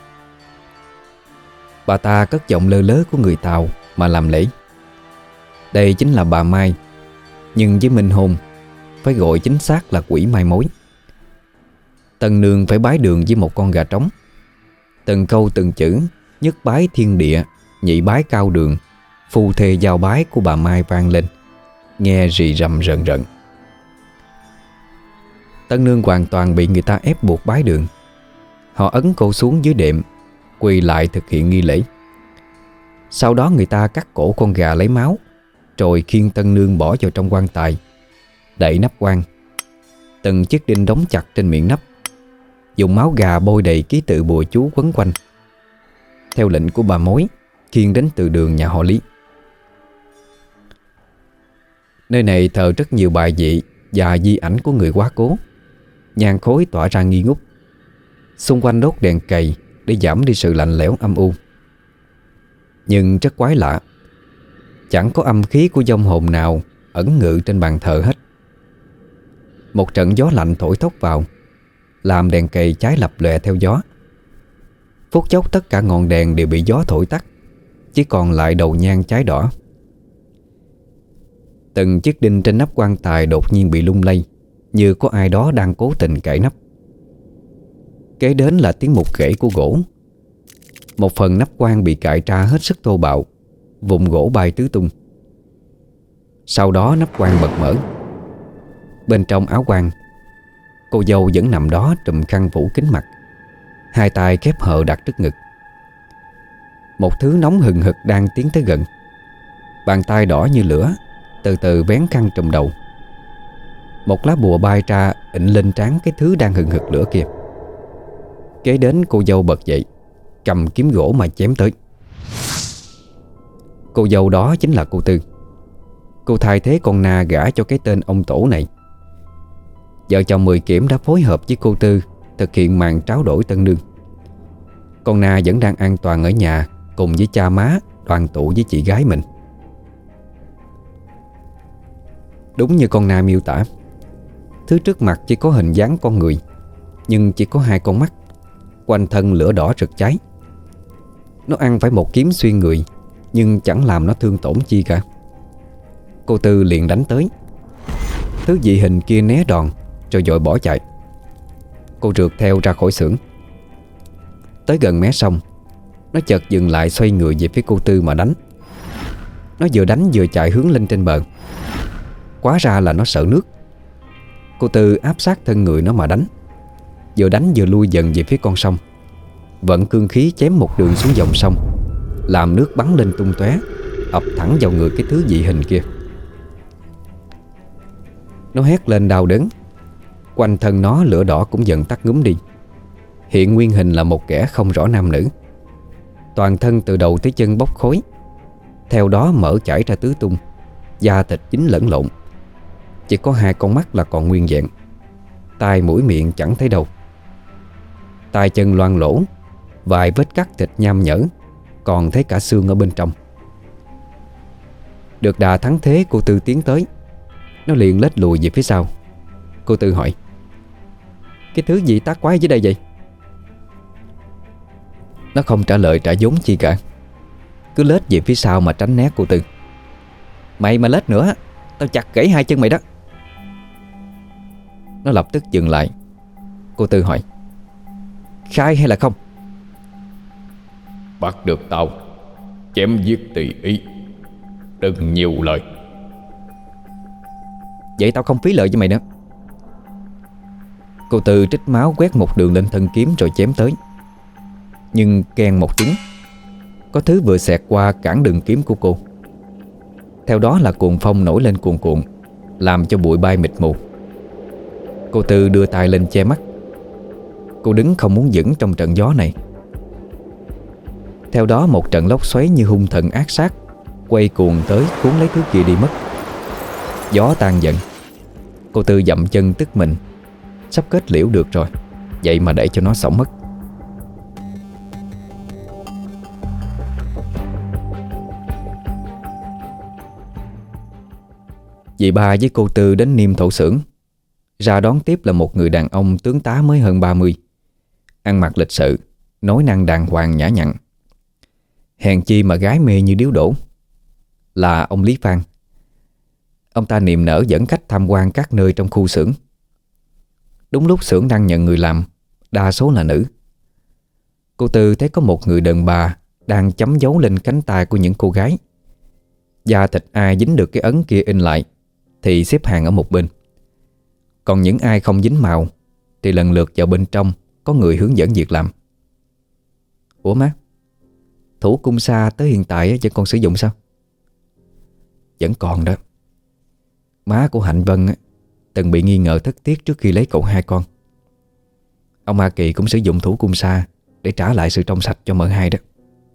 Bà ta cất giọng lơ lớ của người Tàu mà làm lễ. Đây chính là bà Mai, nhưng với minh hôn phải gọi chính xác là quỷ mai mối. Tân nương phải bái đường với một con gà trống. Từng câu từng chữ, nhất bái thiên địa, nhị bái cao đường, phu thê giao bái của bà Mai vang lên, nghe rì rầm rợn rợn. Tân nương hoàn toàn bị người ta ép buộc bái đường. Họ ấn cô xuống dưới đệm, quỳ lại thực hiện nghi lễ. Sau đó người ta cắt cổ con gà lấy máu, rồi khiêng tân nương bỏ vào trong quan tài, đậy nắp quan. Từng chiếc đinh đóng chặt trên miệng nắp, dùng máu gà bôi đầy ký tự bùa chú quấn quanh. Theo lệnh của bà mối, khiêng đến từ đường nhà họ Lý. Nơi này thờ rất nhiều bài vị và di ảnh của người quá cố. Nhang khói tỏa ra nghi ngút. Xung quanh đốt đèn cầy để giảm đi sự lạnh lẽo âm u. Nhưng rất quái lạ, chẳng có âm khí của vong hồn nào ẩn ngự trên bàn thờ hết. Một trận gió lạnh thổi thốc vào, làm đèn cầy cháy lập lòe theo gió. Phút chốc tất cả ngọn đèn đều bị gió thổi tắt, chỉ còn lại đầu nhang cháy đỏ. Từng chiếc đinh trên nắp quan tài đột nhiên bị lung lay, như có ai đó đang cố tình cạy nắp. Kế đến là tiếng mục ghẻ của gỗ. Một phần nắp quan bị cạy ra hết sức thô bạo, vụn gỗ bay tứ tung. Sau đó nắp quan bật mở. Bên trong áo quan, cô dâu vẫn nằm đó trùm khăn phủ kín mặt, hai tay khép hờ đặt trước ngực. Một thứ nóng hừng hực đang tiến tới gần. Bàn tay đỏ như lửa từ từ vén khăn trùm đầu. Một lá bùa bay ra ịnh lên trán cái thứ đang hừng hực lửa kia. Kế đến cô dâu bật dậy, cầm kiếm gỗ mà chém tới. Cô dâu đó chính là cô Tư. Cô thay thế con Na gả cho cái tên ông tổ này. Vợ chồng Mười Kiểm đã phối hợp với cô Tư thực hiện màn tráo đổi tân nương. Con Na vẫn đang an toàn ở nhà cùng với cha má đoàn tụ với chị gái mình. Đúng như con Na miêu tả, thứ trước mặt chỉ có hình dáng con người, nhưng chỉ có hai con mắt, quanh thân lửa đỏ rực cháy. Nó ăn phải một kiếm xuyên người, nhưng chẳng làm nó thương tổn chi cả. Cô Tư liền đánh tới. Thứ dị hình kia né đòn rồi vội bỏ chạy. Cô rượt theo ra khỏi xưởng. Tới gần mé sông, nó chợt dừng lại, xoay người về phía cô Tư mà đánh. Nó vừa đánh vừa chạy hướng lên trên bờ. Quá ra là nó sợ nước. Cô Tư áp sát thân người nó mà đánh. Vừa đánh vừa lui dần về phía con sông, vận cương khí chém một đường xuống dòng sông, làm nước bắn lên tung tóe, ập thẳng vào người cái thứ dị hình kia. Nó hét lên đau đớn. Quanh thân nó lửa đỏ cũng dần tắt ngúm đi, hiện nguyên hình là một kẻ không rõ nam nữ. Toàn thân từ đầu tới chân bốc khói, theo đó mỡ chảy ra tứ tung, da thịt dính lẫn lộn. Chỉ có hai con mắt là còn nguyên vẹn, tai mũi miệng chẳng thấy đâu. Tai chân loang lỗ, vài vết cắt thịt nham nhở, còn thấy cả xương ở bên trong. Được đà thắng thế, cô Tư tiến tới. Nó liền lết lùi về phía sau. Cô Tư hỏi: "Cái thứ gì tác quái dưới đây vậy?" Nó không trả lời trả vốn chi cả, cứ lết về phía sau mà tránh né cô Tư. "Mày mà lết nữa, tao chặt gãy hai chân mày đó." Nó lập tức dừng lại. Cô Tư hỏi: "Khai hay là không?" "Bắt được tao, chém giết tùy ý, đừng nhiều lời." "Vậy tao không phí lợi với mày nữa." Cô Tư trích máu quét một đường lên thân kiếm rồi chém tới. Nhưng keng một tiếng, có thứ vừa xẹt qua cản đường kiếm của cô. Theo đó là cuồng phong nổi lên cuồn cuộn, làm cho bụi bay mịt mù. Cô Tư đưa tay lên che mắt. Cô đứng không muốn vững trong trận gió này. Theo đó một trận lốc xoáy như hung thần ác sát quay cuồng tới cuốn lấy thứ kia đi mất. Gió tan dần. Cô Tư dậm chân tức mình, sắp kết liễu được rồi, vậy mà để cho nó xổng mất. Dì ba với cô Tư đến Niêm Thổ Xưởng. Ra đón tiếp là một người đàn ông tướng tá mới hơn ba mươi, ăn mặc lịch sự, nói năng đàng hoàng nhã nhặn. Hèn chi mà gái mê như điếu đổ. Là ông Lý Phan. Ông ta niềm nở dẫn khách tham quan các nơi trong khu xưởng. Đúng lúc xưởng đang nhận người làm, đa số là nữ. Cô Tư thấy có một người đàn bà đang chấm dấu lên cánh tay của những cô gái. Da thịt ai dính được cái ấn kia in lại thì xếp hàng ở một bên. Còn những ai không dính màu thì lần lượt vào bên trong có người hướng dẫn việc làm. "Ủa má, thủ cung sa tới hiện tại vẫn còn sử dụng sao?" "Vẫn còn đó. Má của Hạnh Vân từng bị nghi ngờ thất tiết trước khi lấy cậu hai con. Ông A Kỳ cũng sử dụng thủ cung sa để trả lại sự trong sạch cho mợ hai đó."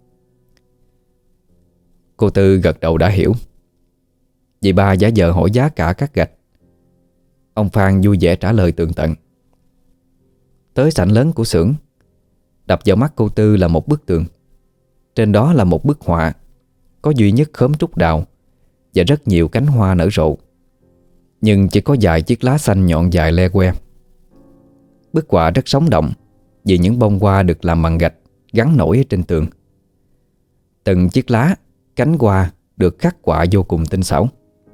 Cô Tư gật đầu đã hiểu. Dì ba giả vờ hỏi giá cả các gạch. Ông Phan vui vẻ trả lời tường tận. Tới sảnh lớn của xưởng, đập vào mắt cô Tư là một bức tường. Trên đó là một bức họa, có duy nhất khóm trúc đào và rất nhiều cánh hoa nở rộ, nhưng chỉ có vài chiếc lá xanh nhọn dài le que. Bức họa rất sống động vì những bông hoa được làm bằng gạch gắn nổi ở trên tường. Từng chiếc lá, cánh hoa được khắc họa vô cùng tinh xảo.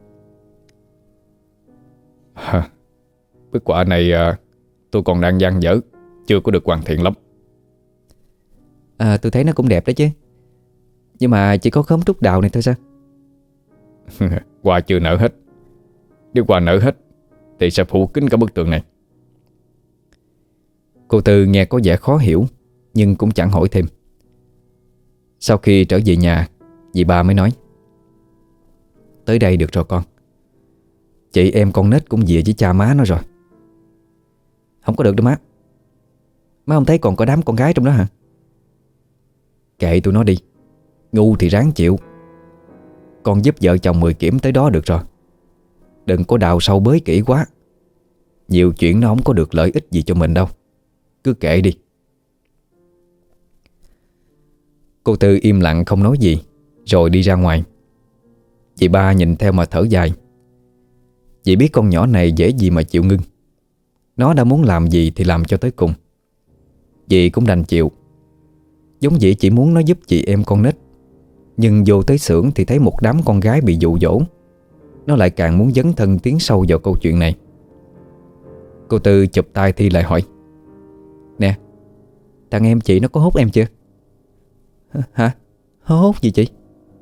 Hả, bức họa này à, tôi còn đang dang dở, chưa có được hoàn thiện lắm. À, tôi thấy nó cũng đẹp đó chứ, nhưng mà chỉ có khóm trúc đào này thôi sao? Hoa chưa nở hết. Nếu hoa nở hết thì sẽ phủ kín cả bức tường này. Cô Tư nghe có vẻ khó hiểu, nhưng cũng chẳng hỏi thêm. Sau khi trở về nhà, dì ba mới nói: "Tới đây được rồi con. Chị em con nết cũng về với cha má nó rồi." "Không có được đâu má. Má không thấy còn có đám con gái trong đó hả?" "Kệ tụi nó đi, ngu thì ráng chịu. Con giúp vợ chồng mười kiểm tới đó được rồi. Đừng có đào sâu bới kỹ quá. Nhiều chuyện nó không có được lợi ích gì cho mình đâu. Cứ kệ đi." Cô Tư im lặng không nói gì, rồi đi ra ngoài. Chị ba nhìn theo mà thở dài. Chị biết con nhỏ này dễ gì mà chịu ngưng. Nó đã muốn làm gì thì làm cho tới cùng. Chị cũng đành chịu. Giống dĩ chỉ muốn nó giúp chị em con nít, nhưng vô tới xưởng thì thấy một đám con gái bị dụ dỗ. Nó lại càng muốn dấn thân tiến sâu vào câu chuyện này. Cô Tư chụp tay Thi lại hỏi: "Nè, thằng em chị nó có hốt em chưa?" "Hả? Hốt gì chị?"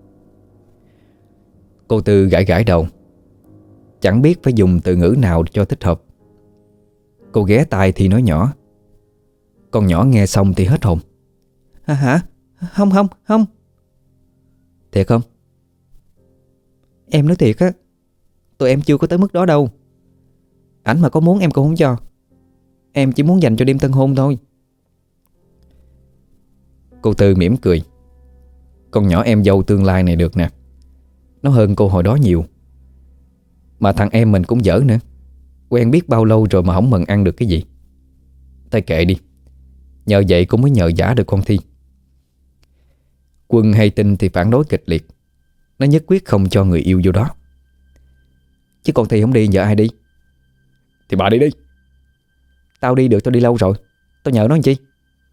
Cô Tư gãi gãi đầu, chẳng biết phải dùng từ ngữ nào cho thích hợp. Cô ghé tai Thi nói nhỏ. Con nhỏ nghe xong thì hết hồn. "Hả? Hả? Không không không." "Thiệt không?" "Em nói thiệt á, tụi em chưa có tới mức đó đâu. Ảnh mà có muốn em cũng không cho. Em chỉ muốn dành cho đêm tân hôn thôi." Cô Tư mỉm cười. con nhỏ em dâu tương lai này được nè. Nó hơn cô hồi đó nhiều. Mà thằng em mình cũng dở nữa. Quen biết bao lâu rồi mà không mần ăn được cái gì. Thôi kệ đi. Nhờ vậy cũng mới nhờ giả được con Thi. Quân hay tin thì phản đối kịch liệt. Nó nhất quyết không cho người yêu vô đó. Chứ con Thi không đi, giờ ai đi? Thì bà đi đi. Tao đi được, tao đi lâu rồi. Tao nhờ nó làm chi?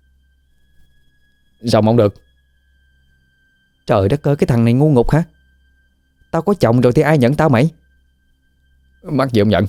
Sao mà không được? Trời đất ơi, cái thằng này ngu ngục hả? Tao có chồng rồi thì ai nhận tao mày? Mắc gì ông nhận?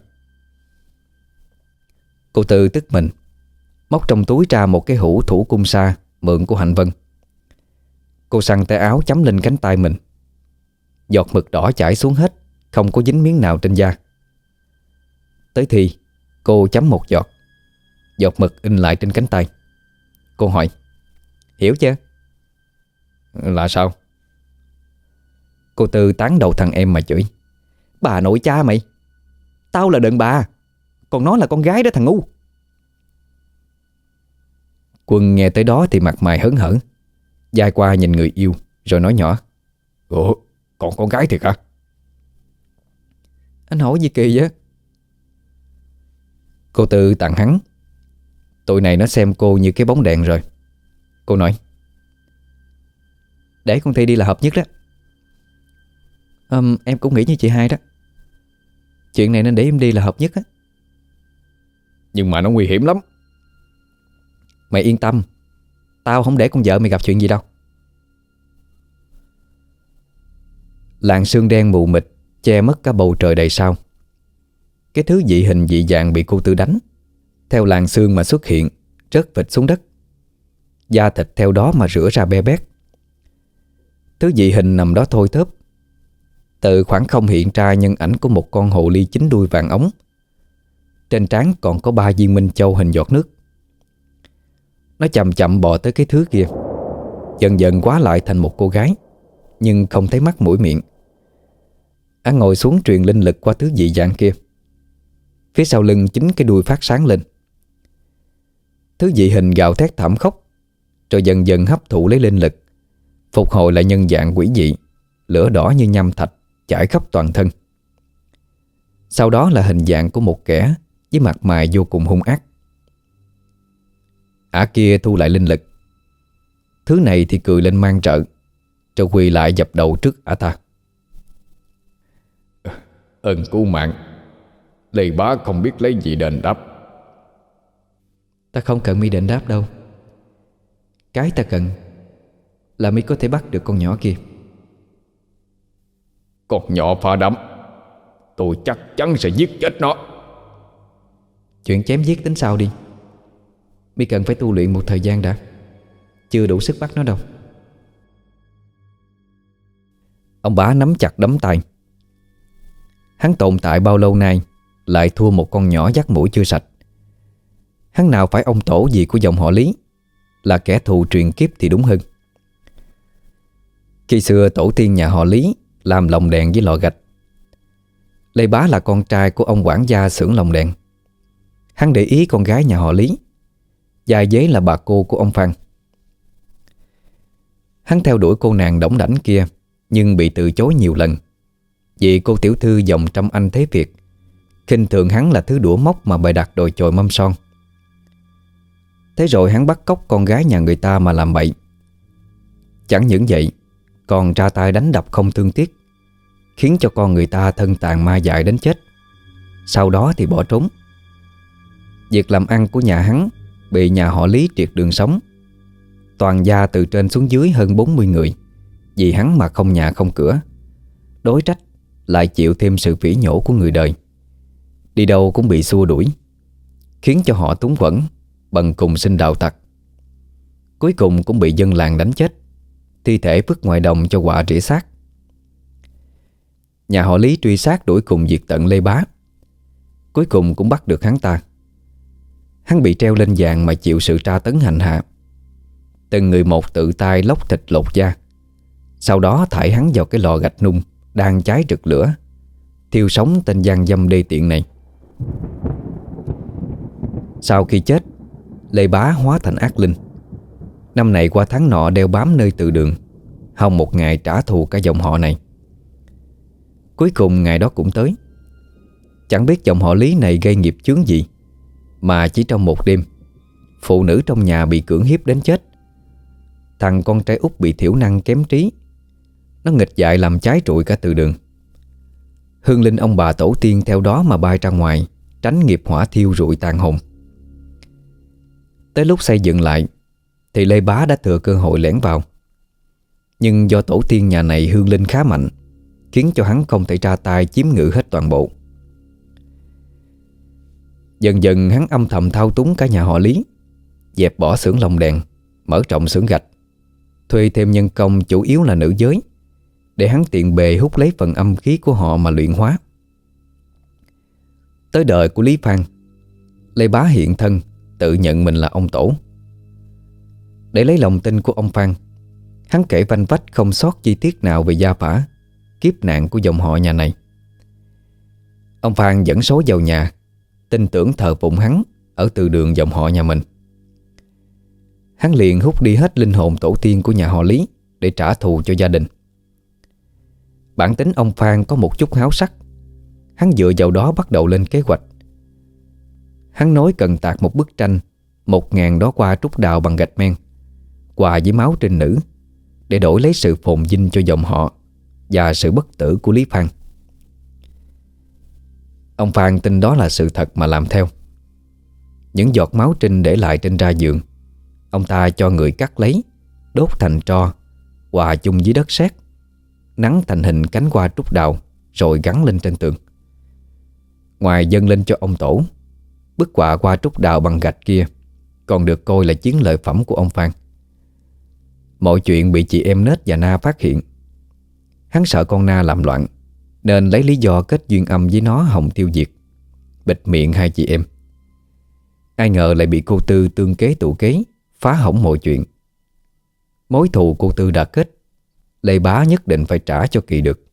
Cô Tư tức mình, móc trong túi ra một cái hũ thủ cung sa mượn của Hạnh Vân. Cô săn tay áo chấm lên cánh tay mình. Giọt mực đỏ chảy xuống hết, không có dính miếng nào trên da. Tới thì cô chấm một giọt. Giọt mực in lại trên cánh tay. Cô hỏi: hiểu chưa? Là sao? Cô Tư tán đầu thằng em mà chửi: bà nội cha mày! Tao là đàn bà, còn nó là con gái đó thằng ngu. Quân nghe tới đó thì mặt mày hớn hở, dài qua nhìn người yêu rồi nói nhỏ: Ủa, còn con gái thiệt hả? Anh hỏi gì kỳ vậy? Cô Tư tặng hắn. Tụi này nó xem cô như cái bóng đèn rồi. Cô nói: để con Thi đi là hợp nhất đó. um, Em cũng nghĩ như chị hai đó. Chuyện này nên để em đi là hợp nhất á. Nhưng mà nó nguy hiểm lắm. Mày yên tâm, tao không để con vợ mày gặp chuyện gì đâu. Làn sương đen mù mịt che mất cả bầu trời đầy sao. Cái thứ dị hình dị dạng bị cô Tư đánh theo làn sương mà xuất hiện, rớt vịt xuống đất. Da thịt theo đó mà rửa ra be bét. Thứ dị hình nằm đó thôi thớp. Từ khoảng không hiện ra nhân ảnh của một con hồ ly chín đuôi vàng ống. Trên trán còn có ba viên minh châu hình giọt nước. Nó chậm chậm bò tới cái thứ kia, dần dần hóa lại thành một cô gái, nhưng không thấy mắt mũi miệng. Hắn ngồi xuống truyền linh lực qua thứ dị dạng kia. Phía sau lưng chính cái đuôi phát sáng lên. Thứ dị hình gào thét thảm khốc, rồi dần dần hấp thụ lấy linh lực, phục hồi lại nhân dạng quỷ dị, lửa đỏ như nham thạch chảy khắp toàn thân. Sau đó là hình dạng của một kẻ với mặt mày vô cùng hung ác. Ả kia thu lại linh lực. Thứ này thì cười lên mang trợ, rồi quỳ lại dập đầu trước ả ta. Ơn cứu mạng, Lê bá không biết lấy gì đền đáp. Ta không cần mi đền đáp đâu. Cái ta cần là mi có thể bắt được con nhỏ kia. Con nhỏ phá đám, tôi chắc chắn sẽ giết chết nó. Chuyện chém giết tính sau đi. Mi cần phải tu luyện một thời gian đã. Chưa đủ sức bắt nó đâu. Ông bá nắm chặt đấm tay. Hắn tồn tại bao lâu nay lại thua một con nhỏ dắt mũi chưa sạch. Hắn nào phải ông tổ gì của dòng họ Lý, là kẻ thù truyền kiếp thì đúng hơn. Khi xưa tổ tiên nhà họ Lý làm lồng đèn với lò gạch. Lê Bá là con trai của ông quản gia xưởng lồng đèn. Hắn để ý con gái nhà họ Lý, gia dế là bà cô của ông Phan. Hắn theo đuổi cô nàng đỏng đảnh kia, nhưng bị từ chối nhiều lần, vì cô tiểu thư dòng Trăm Anh thế Việt khinh thường hắn là thứ đũa móc mà bày đặt đồi chồi mâm son. Thế rồi hắn bắt cóc con gái nhà người ta mà làm bậy. Chẳng những vậy, còn ra tay đánh đập không thương tiếc, khiến cho con người ta thân tàn ma dại đến chết. Sau đó thì bỏ trốn. Việc làm ăn của nhà hắn bị nhà họ Lý triệt đường sống. Toàn gia từ trên xuống dưới hơn bốn mươi người, vì hắn mà không nhà không cửa, đối trách lại chịu thêm sự phỉ nhổ của người đời. Đi đâu cũng bị xua đuổi, khiến cho họ túng quẫn, bần cùng sinh đạo tặc. Cuối cùng cũng bị dân làng đánh chết, thi thể vứt ngoài đồng cho quạ rỉa xác. Nhà họ Lý truy sát đuổi cùng diệt tận Lê Bá. Cuối cùng cũng bắt được hắn ta. Hắn bị treo lên vàng mà chịu sự tra tấn hành hạ. Từng người một tự tay lóc thịt lột da, sau đó thải hắn vào cái lò gạch nung đang cháy rực lửa, thiêu sống tên gian dâm đê tiện này. Sau khi chết, Lê Bá hóa thành ác linh. Năm này qua tháng nọ đeo bám nơi tự đường, hòng một ngày trả thù cả dòng họ này. Cuối cùng ngày đó cũng tới. Chẳng biết dòng họ Lý này gây nghiệp chướng gì mà chỉ trong một đêm, phụ nữ trong nhà bị cưỡng hiếp đến chết. Thằng con trai út bị thiểu năng kém trí, nó nghịch dại làm trái trụi cả từ đường. Hương linh ông bà tổ tiên theo đó mà bay ra ngoài, tránh nghiệp hỏa thiêu rụi tàn hồn. Tới lúc xây dựng lại thì Lê Bá đã thừa cơ hội lẻn vào. Nhưng do tổ tiên nhà này hương linh khá mạnh, khiến cho hắn không thể ra tay chiếm ngự hết toàn bộ. Dần dần hắn âm thầm thao túng cả nhà họ Lý, dẹp bỏ xưởng lồng đèn, mở rộng xưởng gạch, thuê thêm nhân công chủ yếu là nữ giới, để hắn tiện bề hút lấy phần âm khí của họ mà luyện hóa. Tới đời của Lý Phan, Lê Bá hiện thân, tự nhận mình là ông tổ. Để lấy lòng tin của ông Phan, hắn kể vanh vách không sót chi tiết nào về gia phả, kiếp nạn của dòng họ nhà này. Ông Phan dẫn số vào nhà, tin tưởng thờ phụng hắn ở từ đường dòng họ nhà mình. Hắn liền hút đi hết linh hồn tổ tiên của nhà họ Lý để trả thù cho gia đình. Bản tính ông Phan có một chút háo sắc, hắn dựa vào đó bắt đầu lên kế hoạch. Hắn nói cần tạc một bức tranh một ngàn đó qua trúc đào bằng gạch men, quà với máu trinh nữ, để đổi lấy sự phồn vinh cho dòng họ và sự bất tử của Lý Phan. Ông Phan tin đó là sự thật mà làm theo. Những giọt máu trinh để lại trên ra giường, ông ta cho người cắt lấy, đốt thành tro, hòa chung với đất sét, nắn thành hình cánh hoa trúc đào, rồi gắn lên trên tường. Ngoài dâng lên cho ông tổ, bức họa hoa trúc đào bằng gạch kia còn được coi là chiến lợi phẩm của ông Phan. Mọi chuyện bị chị em Nết và Na phát hiện. Hắn sợ con Na làm loạn, nên lấy lý do kết duyên âm với nó hòng tiêu diệt, bịt miệng hai chị em. Ai ngờ lại bị cô Tư tương kế tụ kế, phá hỏng mọi chuyện. Mối thù cô Tư đã kết, Lê Bá nhất định phải trả cho kỳ được.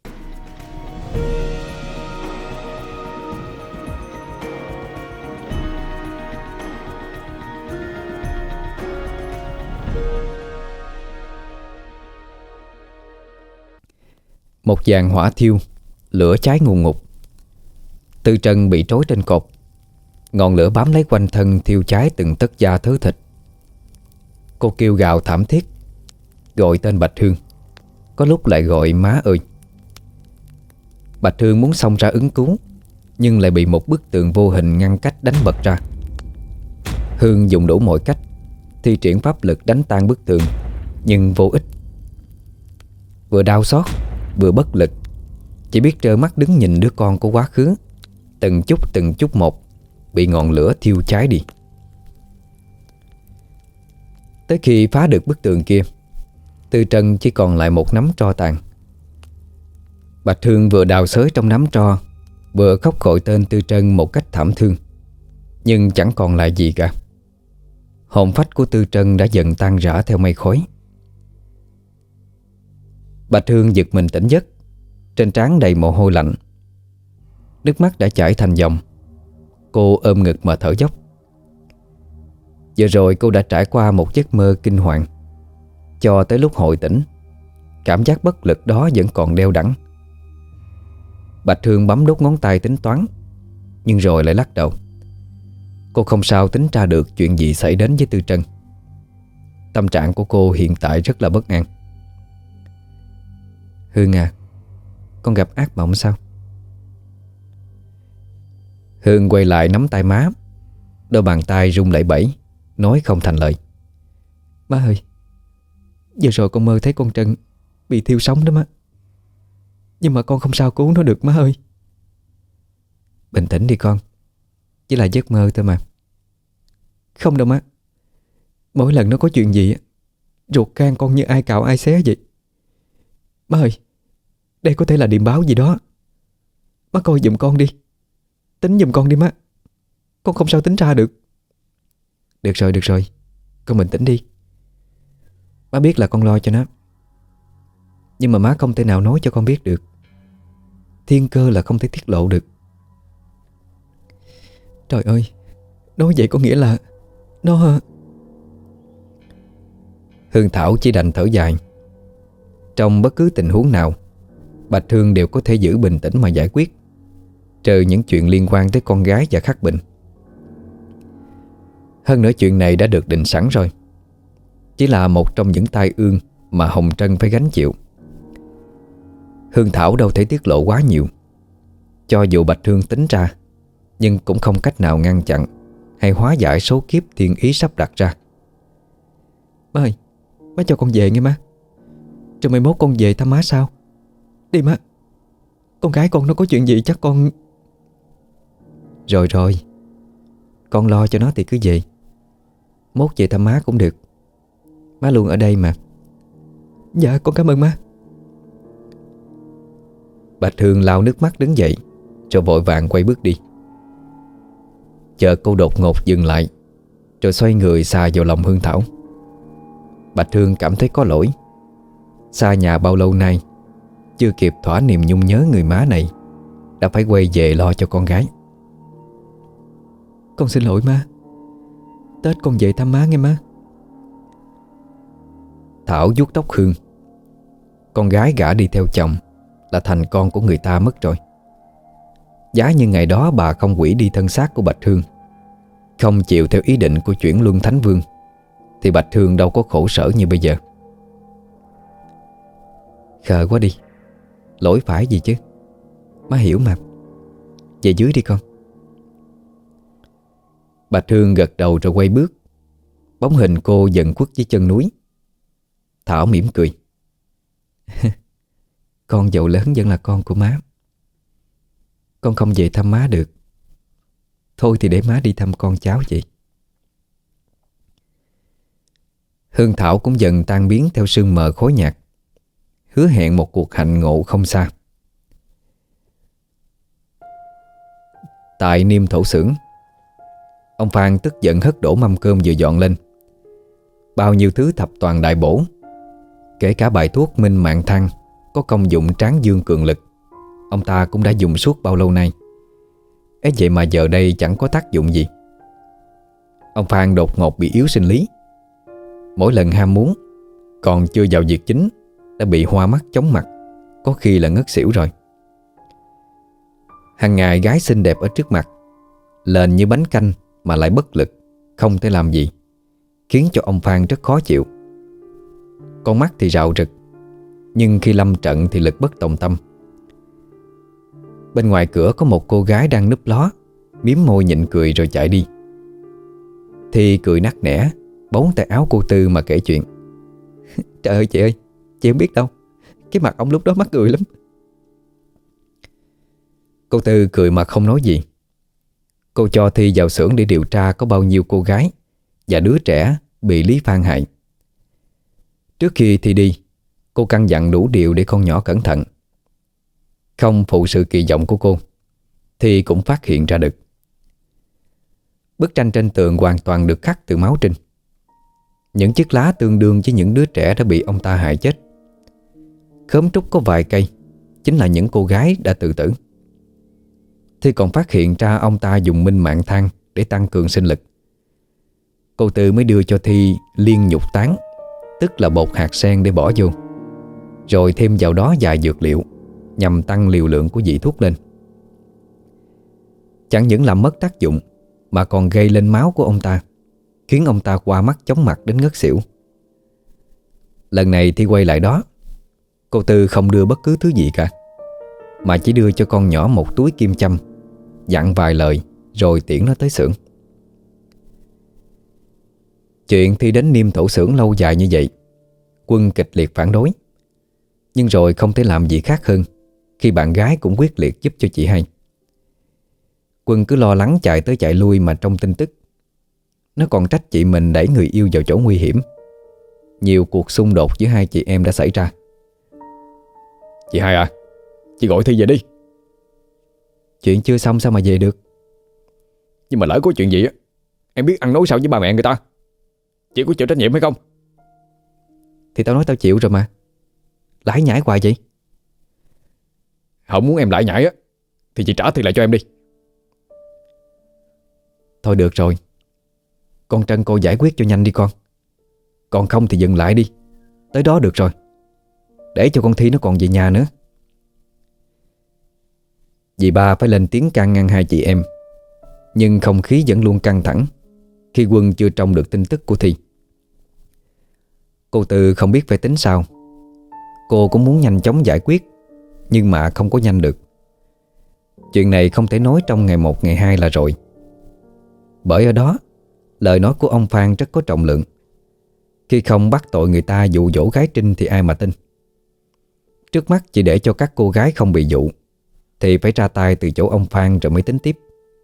Một dàn hỏa thiêu, lửa cháy ngùn ngụt. Tư Trân bị trói trên cột, ngọn lửa bám lấy quanh thân thiêu cháy từng tấc da thớ thịt. Cô kêu gào thảm thiết, gọi tên Bạch Hương, có lúc lại gọi má ơi. Bạch Hương muốn xông ra ứng cứu, nhưng lại bị một bức tường vô hình ngăn cách đánh bật ra. Hương dùng đủ mọi cách, thi triển pháp lực đánh tan bức tường, nhưng vô ích. Vừa đau xót, vừa bất lực, chỉ biết trơ mắt đứng nhìn đứa con của quá khứ từng chút từng chút một bị ngọn lửa thiêu cháy đi. Tới khi phá được bức tường kia, Tư Trân chỉ còn lại một nắm tro tàn. Bạch Hương vừa đào xới trong nắm tro, vừa khóc gọi tên Tư Trân một cách thảm thương, nhưng chẳng còn lại gì cả. Hồn phách của Tư Trân đã dần tan rã theo mây khói. Bạch Hương giật mình tỉnh giấc, trên trán đầy mồ hôi lạnh, nước mắt đã chảy thành dòng. Cô ôm ngực mà thở dốc. Vừa rồi cô đã trải qua một giấc mơ kinh hoàng. Cho tới lúc hồi tỉnh, cảm giác bất lực đó vẫn còn đeo đẳng. Bạch Hương bấm đốt ngón tay tính toán, nhưng rồi lại lắc đầu. Cô không sao tính ra được chuyện gì xảy đến với Tư Trân. Tâm trạng của cô hiện tại rất là bất an. Hương à, con gặp ác mộng sao? Hương quay lại nắm tay má, đôi bàn tay run lẩy bẩy, nói không thành lời. Má ơi, giờ rồi con mơ thấy con Trân bị thiêu sống đó má. Nhưng mà con không sao cứu nó được má ơi. Bình tĩnh đi con, chỉ là giấc mơ thôi mà. Không đâu má. Mỗi lần nó có chuyện gì ruột gan con như ai cạo ai xé vậy. Má ơi, đây có thể là điềm báo gì đó. Má coi giùm con đi, tính giùm con đi má. Con không sao tính ra được. Được rồi, được rồi, con bình tĩnh đi. Má biết là con lo cho nó, nhưng mà má không thể nào nói cho con biết được. Thiên cơ là không thể tiết lộ được. Trời ơi, nói vậy có nghĩa là Nó... Hương Thảo chỉ đành thở dài. Trong bất cứ tình huống nào, Bạch Thương đều có thể giữ bình tĩnh mà giải quyết, trừ những chuyện liên quan tới con gái và Khắc Bình. Hơn nữa chuyện này đã được định sẵn rồi, chỉ là một trong những tai ương mà Hồng Trân phải gánh chịu. Hương Thảo đâu thể tiết lộ quá nhiều. Cho dù Bạch Thương tính ra, nhưng cũng không cách nào ngăn chặn hay hóa giải số kiếp thiên ý sắp đặt ra. Má ơi, má cho con về nghe má. Rồi mai mốt con về thăm má sao? Đi má. Con gái con nó có chuyện gì chắc con... Rồi rồi, con lo cho nó thì cứ về. Mốt về thăm má cũng được, má luôn ở đây mà. Dạ con cảm ơn má. Bạch Thương lau nước mắt đứng dậy, rồi vội vàng quay bước đi. Chợt cô đột ngột dừng lại, rồi xoay người xà vào lòng Hương Thảo. Bạch Thương cảm thấy có lỗi. Xa nhà bao lâu nay, chưa kịp thỏa niềm nhung nhớ người má này, đã phải quay về lo cho con gái. Con xin lỗi má. Tết con về thăm má nghe má. Thảo vuốt tóc Hương. Con gái gả đi theo chồng là thành con của người ta mất rồi. Giá như ngày đó bà không hủy đi thân xác của Bạch Thương, không chịu theo ý định của chuyển luân Thánh Vương, thì Bạch Thương đâu có khổ sở như bây giờ. Khờ quá đi, lỗi phải gì chứ, má hiểu mà. Về dưới đi con. Bạch Thương gật đầu rồi quay bước. Bóng hình cô dần khuất dưới chân núi. Thảo mỉm cười. Con dâu lớn vẫn là con của má. Con không về thăm má được, thôi thì để má đi thăm con cháu vậy. Hương Thảo cũng dần tan biến theo sương mờ khói nhạt, hứa hẹn một cuộc hạnh ngộ không xa. Tại Niêm Thổ xưởng, ông Phan tức giận hất đổ mâm cơm vừa dọn lên. Bao nhiêu thứ thập toàn đại bổ, kể cả bài thuốc minh mạng thăng có công dụng tráng dương cường lực, ông ta cũng đã dùng suốt bao lâu nay. Ấy vậy mà giờ đây chẳng có tác dụng gì. Ông Phan đột ngột bị yếu sinh lý. Mỗi lần ham muốn, còn chưa vào việc chính, đã bị hoa mắt chóng mặt, có khi là ngất xỉu rồi. Hàng ngày gái xinh đẹp ở trước mặt, lên như bánh canh mà lại bất lực, không thể làm gì, khiến cho ông Phan rất khó chịu. Con mắt thì rạo rực, nhưng khi lâm trận thì lực bất tòng tâm. Bên ngoài cửa có một cô gái đang núp ló, miếm môi nhịn cười rồi chạy đi. Thì cười nắc nẻ, bấu tay áo cô Tư mà kể chuyện. Trời ơi chị ơi, chị không biết đâu, cái mặt ông lúc đó mắc cười lắm. Cô Tư cười mà không nói gì. Cô cho Thi vào xưởng để điều tra có bao nhiêu cô gái và đứa trẻ bị Lý Phan hại. Trước khi Thi đi, cô căn dặn đủ điều để con nhỏ cẩn thận. Không phụ sự kỳ vọng của cô, Thi cũng phát hiện ra được. Bức tranh trên tường hoàn toàn được khắc từ máu Trinh. Những chiếc lá tương đương với những đứa trẻ đã bị ông ta hại chết. Khóm trúc có vài cây chính là những cô gái đã tự tử. Thi còn phát hiện ra ông ta dùng minh mạng than để tăng cường sinh lực. Cô Tư mới đưa cho Thi liên nhục tán, tức là bột hạt sen để bỏ vô, rồi thêm vào đó vài dược liệu nhằm tăng liều lượng của vị thuốc lên. Chẳng những làm mất tác dụng mà còn gây lên máu của ông ta, khiến ông ta qua mắt chóng mặt đến ngất xỉu. Lần này Thi quay lại đó, cô Tư không đưa bất cứ thứ gì cả, mà chỉ đưa cho con nhỏ một túi kim châm, dặn vài lời rồi tiễn nó tới xưởng. Chuyện Thi đến Niêm Thổ xưởng lâu dài như vậy, Quân kịch liệt phản đối. Nhưng rồi không thể làm gì khác hơn khi bạn gái cũng quyết liệt giúp cho chị hay. Quân cứ lo lắng chạy tới chạy lui mà trong tin tức. Nó còn trách chị mình đẩy người yêu vào chỗ nguy hiểm. Nhiều cuộc xung đột giữa hai chị em đã xảy ra. Chị hai à, chị gọi Thi về đi. Chuyện chưa xong sao mà về được? Nhưng mà lỡ có chuyện gì á, em biết ăn nói sao với ba mẹ người ta. Chị có chịu trách nhiệm hay không? Thì tao nói tao chịu rồi mà, lải nhải hoài vậy. Không muốn em lải nhải á thì chị trả tiền lại cho em đi. Thôi được rồi, con Trân cô giải quyết cho nhanh đi con. Còn không thì dừng lại đi, tới đó được rồi. để cho con Thi nó còn về nhà nữa. Dì ba phải lên tiếng can ngăn hai chị em, nhưng không khí vẫn luôn căng thẳng khi Quân chưa trông được tin tức của Thi. Cô Tư không biết phải tính sao. Cô cũng muốn nhanh chóng giải quyết, nhưng mà không có nhanh được. Chuyện này không thể nói trong ngày một ngày hai là rồi. Bởi ở đó, lời nói của ông Phan rất có trọng lượng. Khi không bắt tội người ta dụ dỗ gái Trinh thì ai mà tin. Trước mắt chỉ để cho các cô gái không bị dụ thì phải ra tay từ chỗ ông Phan rồi mới tính tiếp.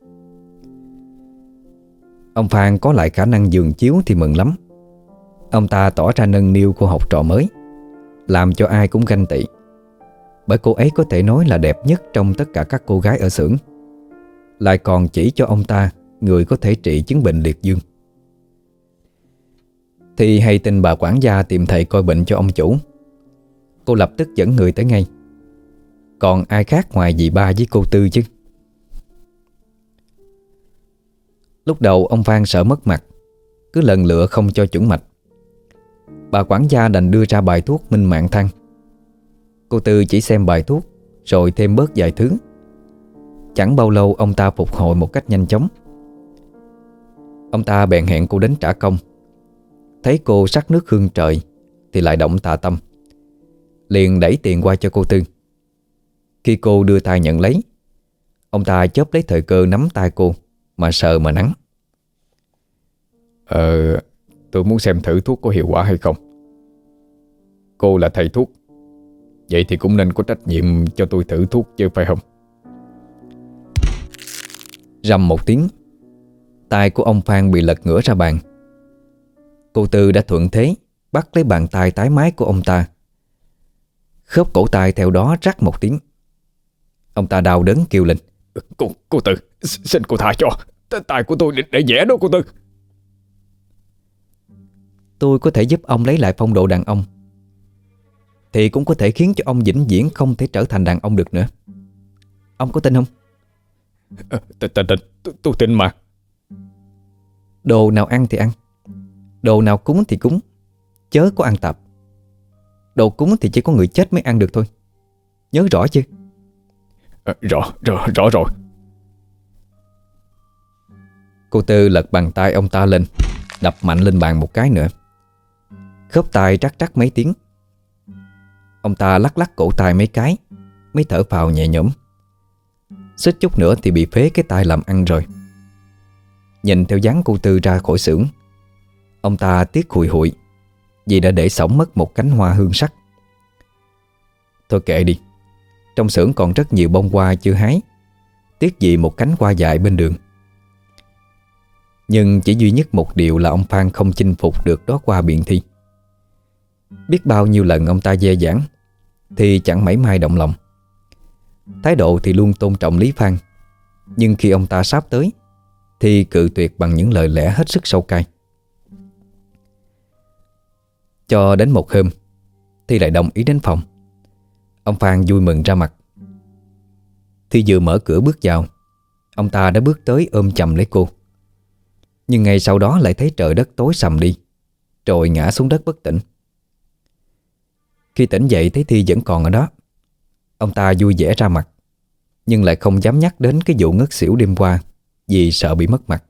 Ông Phan có lại khả năng giường chiếu thì mừng lắm. Ông ta tỏ ra nâng niu cô học trò mới, làm cho ai cũng ganh tị. Bởi cô ấy có thể nói là đẹp nhất trong tất cả các cô gái ở xưởng, lại còn chỉ cho ông ta người có thể trị chứng bệnh liệt dương. Thì hay tin bà quản gia tìm thầy coi bệnh cho ông chủ. Cô lập tức dẫn người tới ngay. Còn ai khác ngoài dì ba với cô Tư chứ. Lúc đầu ông Phan sợ mất mặt, cứ lần lựa không cho chuẩn mạch. Bà quản gia đành đưa ra bài thuốc minh mạng thăng. Cô Tư chỉ xem bài thuốc rồi thêm bớt vài thứ. Chẳng bao lâu ông ta phục hồi một cách nhanh chóng. Ông ta bèn hẹn cô đến trả công. Thấy cô sắc nước hương trời thì lại động tà tâm, liền đẩy tiền qua cho cô Tư. Khi cô đưa tay nhận lấy, ông ta chớp lấy thời cơ nắm tay cô mà sờ mà nắn. Ờ, tôi muốn xem thử thuốc có hiệu quả hay không. Cô là thầy thuốc, vậy thì cũng nên có trách nhiệm cho tôi thử thuốc chứ phải không? Rầm một tiếng, tay của ông Phan bị lật ngửa ra bàn. Cô Tư đã thuận thế bắt lấy bàn tay tái mái của ông ta. Khớp cổ tay theo đó rắc một tiếng. Ông ta đau đớn kêu lên. Cô, cô Tư, xin cô tha cho. Tay của tôi để, để vẽ đó cô Tư. Tôi có thể giúp ông lấy lại phong độ đàn ông, thì cũng có thể khiến cho ông vĩnh viễn không thể trở thành đàn ông được nữa. Ông có tin không? Tin, tin, tin, tôi tin mà. Đồ nào ăn thì ăn, đồ nào cúng thì cúng, chớ có ăn tạp. Đồ cúng thì chỉ có người chết mới ăn được thôi. Nhớ rõ chưa? À, rõ, rõ, rõ rồi. Cô Tư lật bàn tay ông ta lên, đập mạnh lên bàn một cái nữa. Khớp tay trắc trắc mấy tiếng. Ông ta lắc lắc cổ tay mấy cái, mới thở phào nhẹ nhõm. Xích chút nữa thì bị phế cái tay làm ăn rồi. Nhìn theo dáng cô Tư ra khỏi xưởng, ông ta tiếc hụi hụi vì đã để xổng mất một cánh hoa hương sắc. Thôi kệ đi, trong xưởng còn rất nhiều bông hoa chưa hái, tiếc gì một cánh hoa dại bên đường. Nhưng chỉ duy nhất một điều là ông Phan không chinh phục được đó qua biện thi. Biết bao nhiêu lần ông ta dè dãn thì chẳng mảy may động lòng. Thái độ thì luôn tôn trọng Lý Phan, nhưng khi ông ta sắp tới thì cự tuyệt bằng những lời lẽ hết sức sâu cay. Cho đến một hôm, Thi lại đồng ý đến phòng. Ông Phan vui mừng ra mặt. Thi vừa mở cửa bước vào, ông ta đã bước tới ôm chầm lấy cô. Nhưng ngay sau đó lại thấy trời đất tối sầm đi, rồi ngã xuống đất bất tỉnh. Khi tỉnh dậy thấy Thi vẫn còn ở đó, ông ta vui vẻ ra mặt, nhưng lại không dám nhắc đến cái vụ ngất xỉu đêm qua vì sợ bị mất mặt.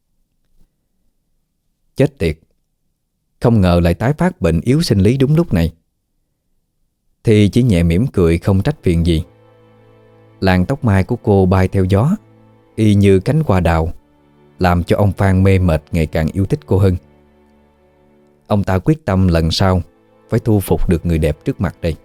Chết tiệt, không ngờ lại tái phát bệnh yếu sinh lý đúng lúc này. Thì chỉ nhẹ mỉm cười không trách phiền gì. Làn tóc mai của cô bay theo gió, y như cánh hoa đào, làm cho ông Phan mê mệt ngày càng yêu thích cô hơn. Ông ta quyết tâm lần sau phải thu phục được người đẹp trước mặt đây.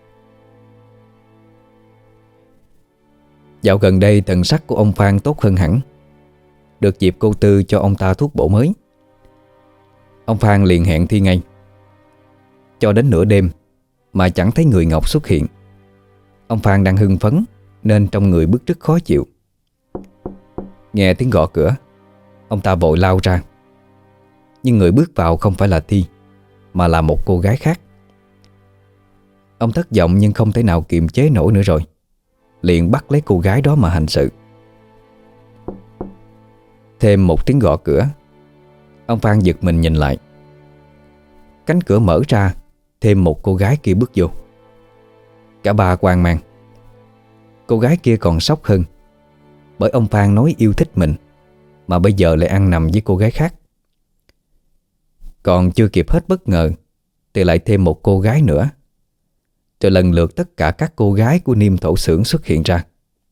Dạo gần đây thần sắc của ông Phan tốt hơn hẳn. Được dịp cô Tư cho ông ta thuốc bổ mới, ông Phan liền hẹn Thi ngay. Cho đến nửa đêm mà chẳng thấy người Ngọc xuất hiện. Ông Phan đang hưng phấn nên trong người bứt rứt khó chịu. Nghe tiếng gõ cửa, ông ta vội lao ra. Nhưng người bước vào không phải là Thi, mà là một cô gái khác. Ông thất vọng nhưng không thể nào kiềm chế nổi nữa rồi, liền bắt lấy cô gái đó mà hành sự. Thêm một tiếng gõ cửa, ông Phan giật mình nhìn lại. Cánh cửa mở ra, thêm một cô gái kia bước vô. Cả ba hoang mang. Cô gái kia còn sốc hơn, bởi ông Phan nói yêu thích mình mà bây giờ lại ăn nằm với cô gái khác. Còn chưa kịp hết bất ngờ thì lại thêm một cô gái nữa. Rồi lần lượt tất cả các cô gái của Niêm Thổ Xưởng xuất hiện ra.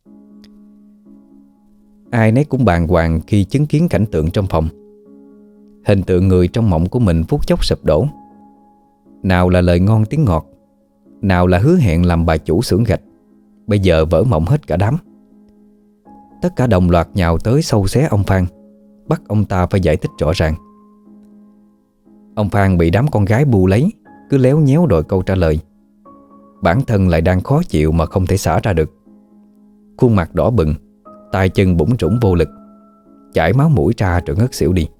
Ai nấy cũng bàng hoàng khi chứng kiến cảnh tượng trong phòng. Hình tượng người trong mộng của mình phút chốc sụp đổ. Nào là lời ngon tiếng ngọt, nào là hứa hẹn làm bà chủ xưởng gạch, bây giờ vỡ mộng hết cả đám. Tất cả đồng loạt nhào tới xâu xé ông Phan, bắt ông ta phải giải thích rõ ràng. Ông Phan bị đám con gái bu lấy, cứ léo nhéo đòi câu trả lời. Bản thân lại đang khó chịu mà không thể xả ra được. Khuôn mặt đỏ bừng, tay chân bủn rủn vô lực, chảy máu mũi ra rồi ngất xỉu đi.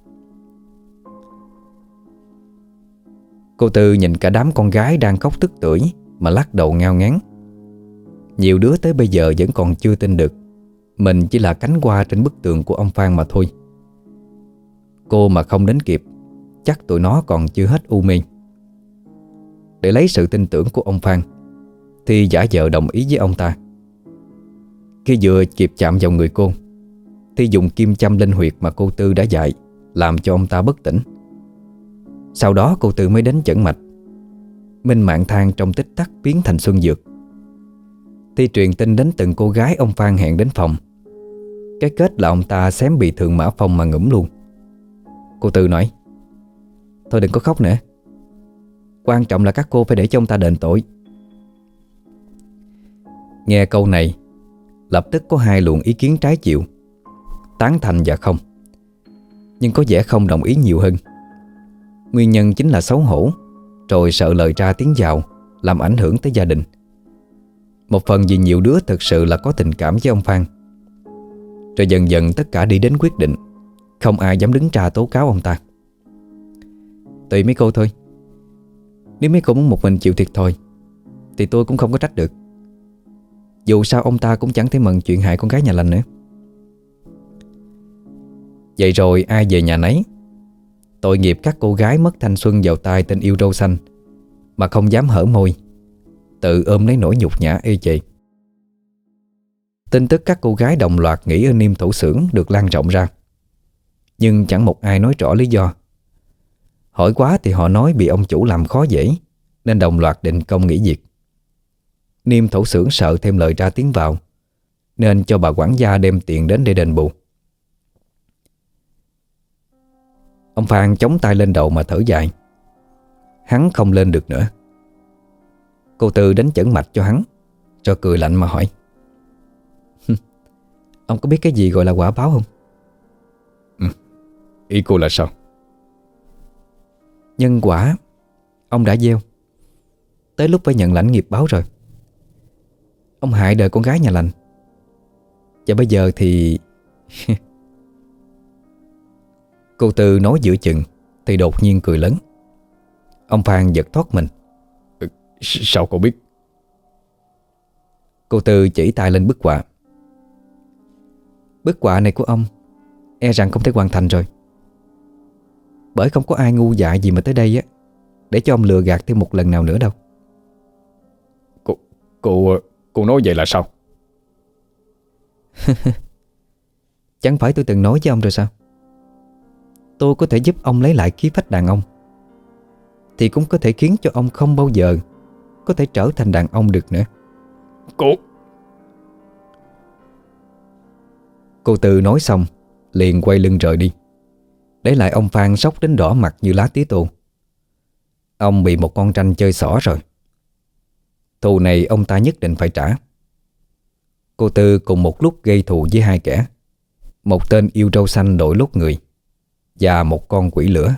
Cô Tư nhìn cả đám con gái đang khóc tức tưởi mà lắc đầu ngao ngán. Nhiều đứa tới bây giờ vẫn còn chưa tin được mình chỉ là cánh hoa trên bức tường của ông Phan mà thôi. Cô mà không đến kịp, chắc tụi nó còn chưa hết u mê. Để lấy sự tin tưởng của ông Phan thì giả vờ đồng ý với ông ta. Khi vừa kịp chạm vào người cô thì dùng kim châm lên huyệt mà cô Tư đã dạy, làm cho ông ta bất tỉnh. Sau đó cô Tư mới đến chẩn mạch. Minh mạng thang trong tích tắc biến thành xuân dược. Thi truyền tin đến từng cô gái ông Phan hẹn đến phòng. Cái kết là ông ta xém bị Thượng Mã Phong mà ngủm luôn. Cô Tư nói: "Thôi đừng có khóc nữa, quan trọng là các cô phải để cho ông ta đền tội." Nghe câu này, lập tức có hai luồng ý kiến trái chiều, tán thành và không. Nhưng có vẻ không đồng ý nhiều hơn. Nguyên nhân chính là xấu hổ, rồi sợ lời ra tiếng vào làm ảnh hưởng tới gia đình. Một phần vì nhiều đứa thực sự là có tình cảm với ông Phan. Rồi dần dần tất cả đi đến quyết định không ai dám đứng ra tố cáo ông ta. Tùy mấy cô thôi. Nếu mấy cô muốn một mình chịu thiệt thòi thì tôi cũng không có trách được. Dù sao ông ta cũng chẳng thể mần chuyện hại con gái nhà lành nữa. Vậy rồi ai về nhà nấy. Tội nghiệp các cô gái mất thanh xuân vào tay tên yêu râu xanh mà không dám hở môi, tự ôm lấy nỗi nhục nhã ê chề. Tin tức các cô gái đồng loạt nghỉ ở Niêm Thổ Xưởng được lan rộng ra, nhưng chẳng một ai nói rõ lý do. Hỏi quá thì họ nói bị ông chủ làm khó dễ, nên đồng loạt định công nghỉ việc. Niêm Thổ Xưởng sợ thêm lời ra tiếng vào, nên cho bà quản gia đem tiền đến để đền bù. Ông Phan chống tay lên đầu mà thở dài. Hắn không lên được nữa. Cô Tư đến chẩn mạch cho hắn, rồi cười lạnh mà hỏi: "Ông có biết cái gì gọi là quả báo không?" Ừ. Ý cô là sao? Nhân quả ông đã gieo, tới lúc phải nhận lãnh nghiệp báo rồi. Ông hại đời con gái nhà lành, và bây giờ thì... Cô Tư nói giữa chừng thì đột nhiên cười lớn. Ông Phan giật thoát mình. Ừ, sao cô biết? Cô Tư chỉ tay lên bức họa. Bức họa này của ông e rằng không thể hoàn thành rồi, bởi không có ai ngu dại gì mà tới đây á để cho ông lừa gạt thêm một lần nào nữa đâu. Cô, cô, cô nói vậy là sao? Chẳng phải tôi từng nói với ông rồi sao? Tôi có thể giúp ông lấy lại khí phách đàn ông, thì cũng có thể khiến cho ông không bao giờ có thể trở thành đàn ông được nữa. Cô... Cô Tư nói xong liền quay lưng rời đi, để lại ông Phan sốc đến đỏ mặt như lá tía tô. Ông bị một con tranh chơi xỏ rồi. Thù này ông ta nhất định phải trả. Cô Tư cùng một lúc gây thù với hai kẻ: một tên yêu râu xanh đội lốt người và một con quỷ lửa.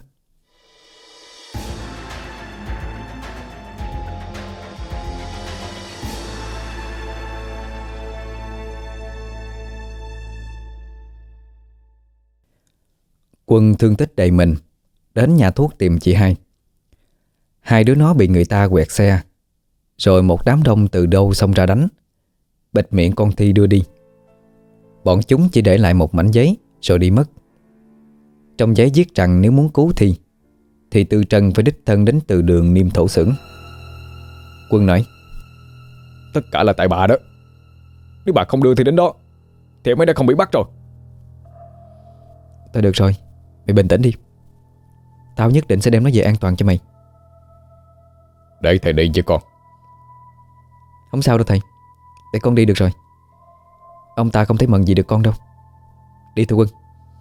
Quân thương tích đầy mình đến nhà thuốc tìm chị hai. Hai đứa nó bị người ta quẹt xe, rồi một đám đông từ đâu xông ra đánh, bịt miệng con Thi đưa đi. Bọn chúng chỉ để lại một mảnh giấy rồi đi mất. Trong giấy viết rằng nếu muốn cứu Thi thì Tư Trân phải đích thân đến từ đường Niêm Thổ Xưởng. Quân nói: Tất cả là tại bà đó. Nếu bà không đưa thì đến đó thì em ấy đã không bị bắt rồi. Thôi được rồi, mày bình tĩnh đi. Tao nhất định sẽ đem nó về an toàn cho mày. Để thầy đi chứ con. Không sao đâu thầy, để con đi được rồi. Ông ta không thấy mận gì được con đâu. Đi thôi Quân.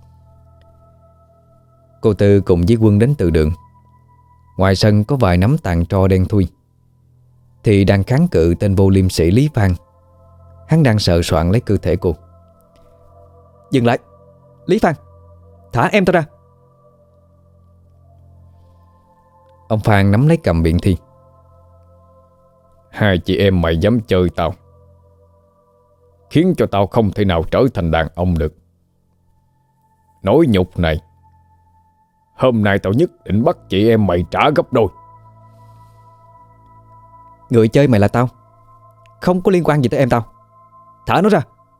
Cô Tư cùng với Quân đến từ đường. Ngoài sân có vài nắm tàn tro đen thui, thì đang kháng cự tên vô liêm sĩ Lý Phan. Hắn đang sờ soạn lấy cơ thể cô. Dừng lại, Lý Phan, thả em tao ra. Ông Phan nắm lấy cầm biện Thi. Hai chị em mày dám chơi tao, khiến cho tao không thể nào trở thành đàn ông được. Nỗi nhục này hôm nay tao nhất định bắt chị em mày trả gấp đôi. Người chơi mày là tao, không có liên quan gì tới em tao. Thả nó ra.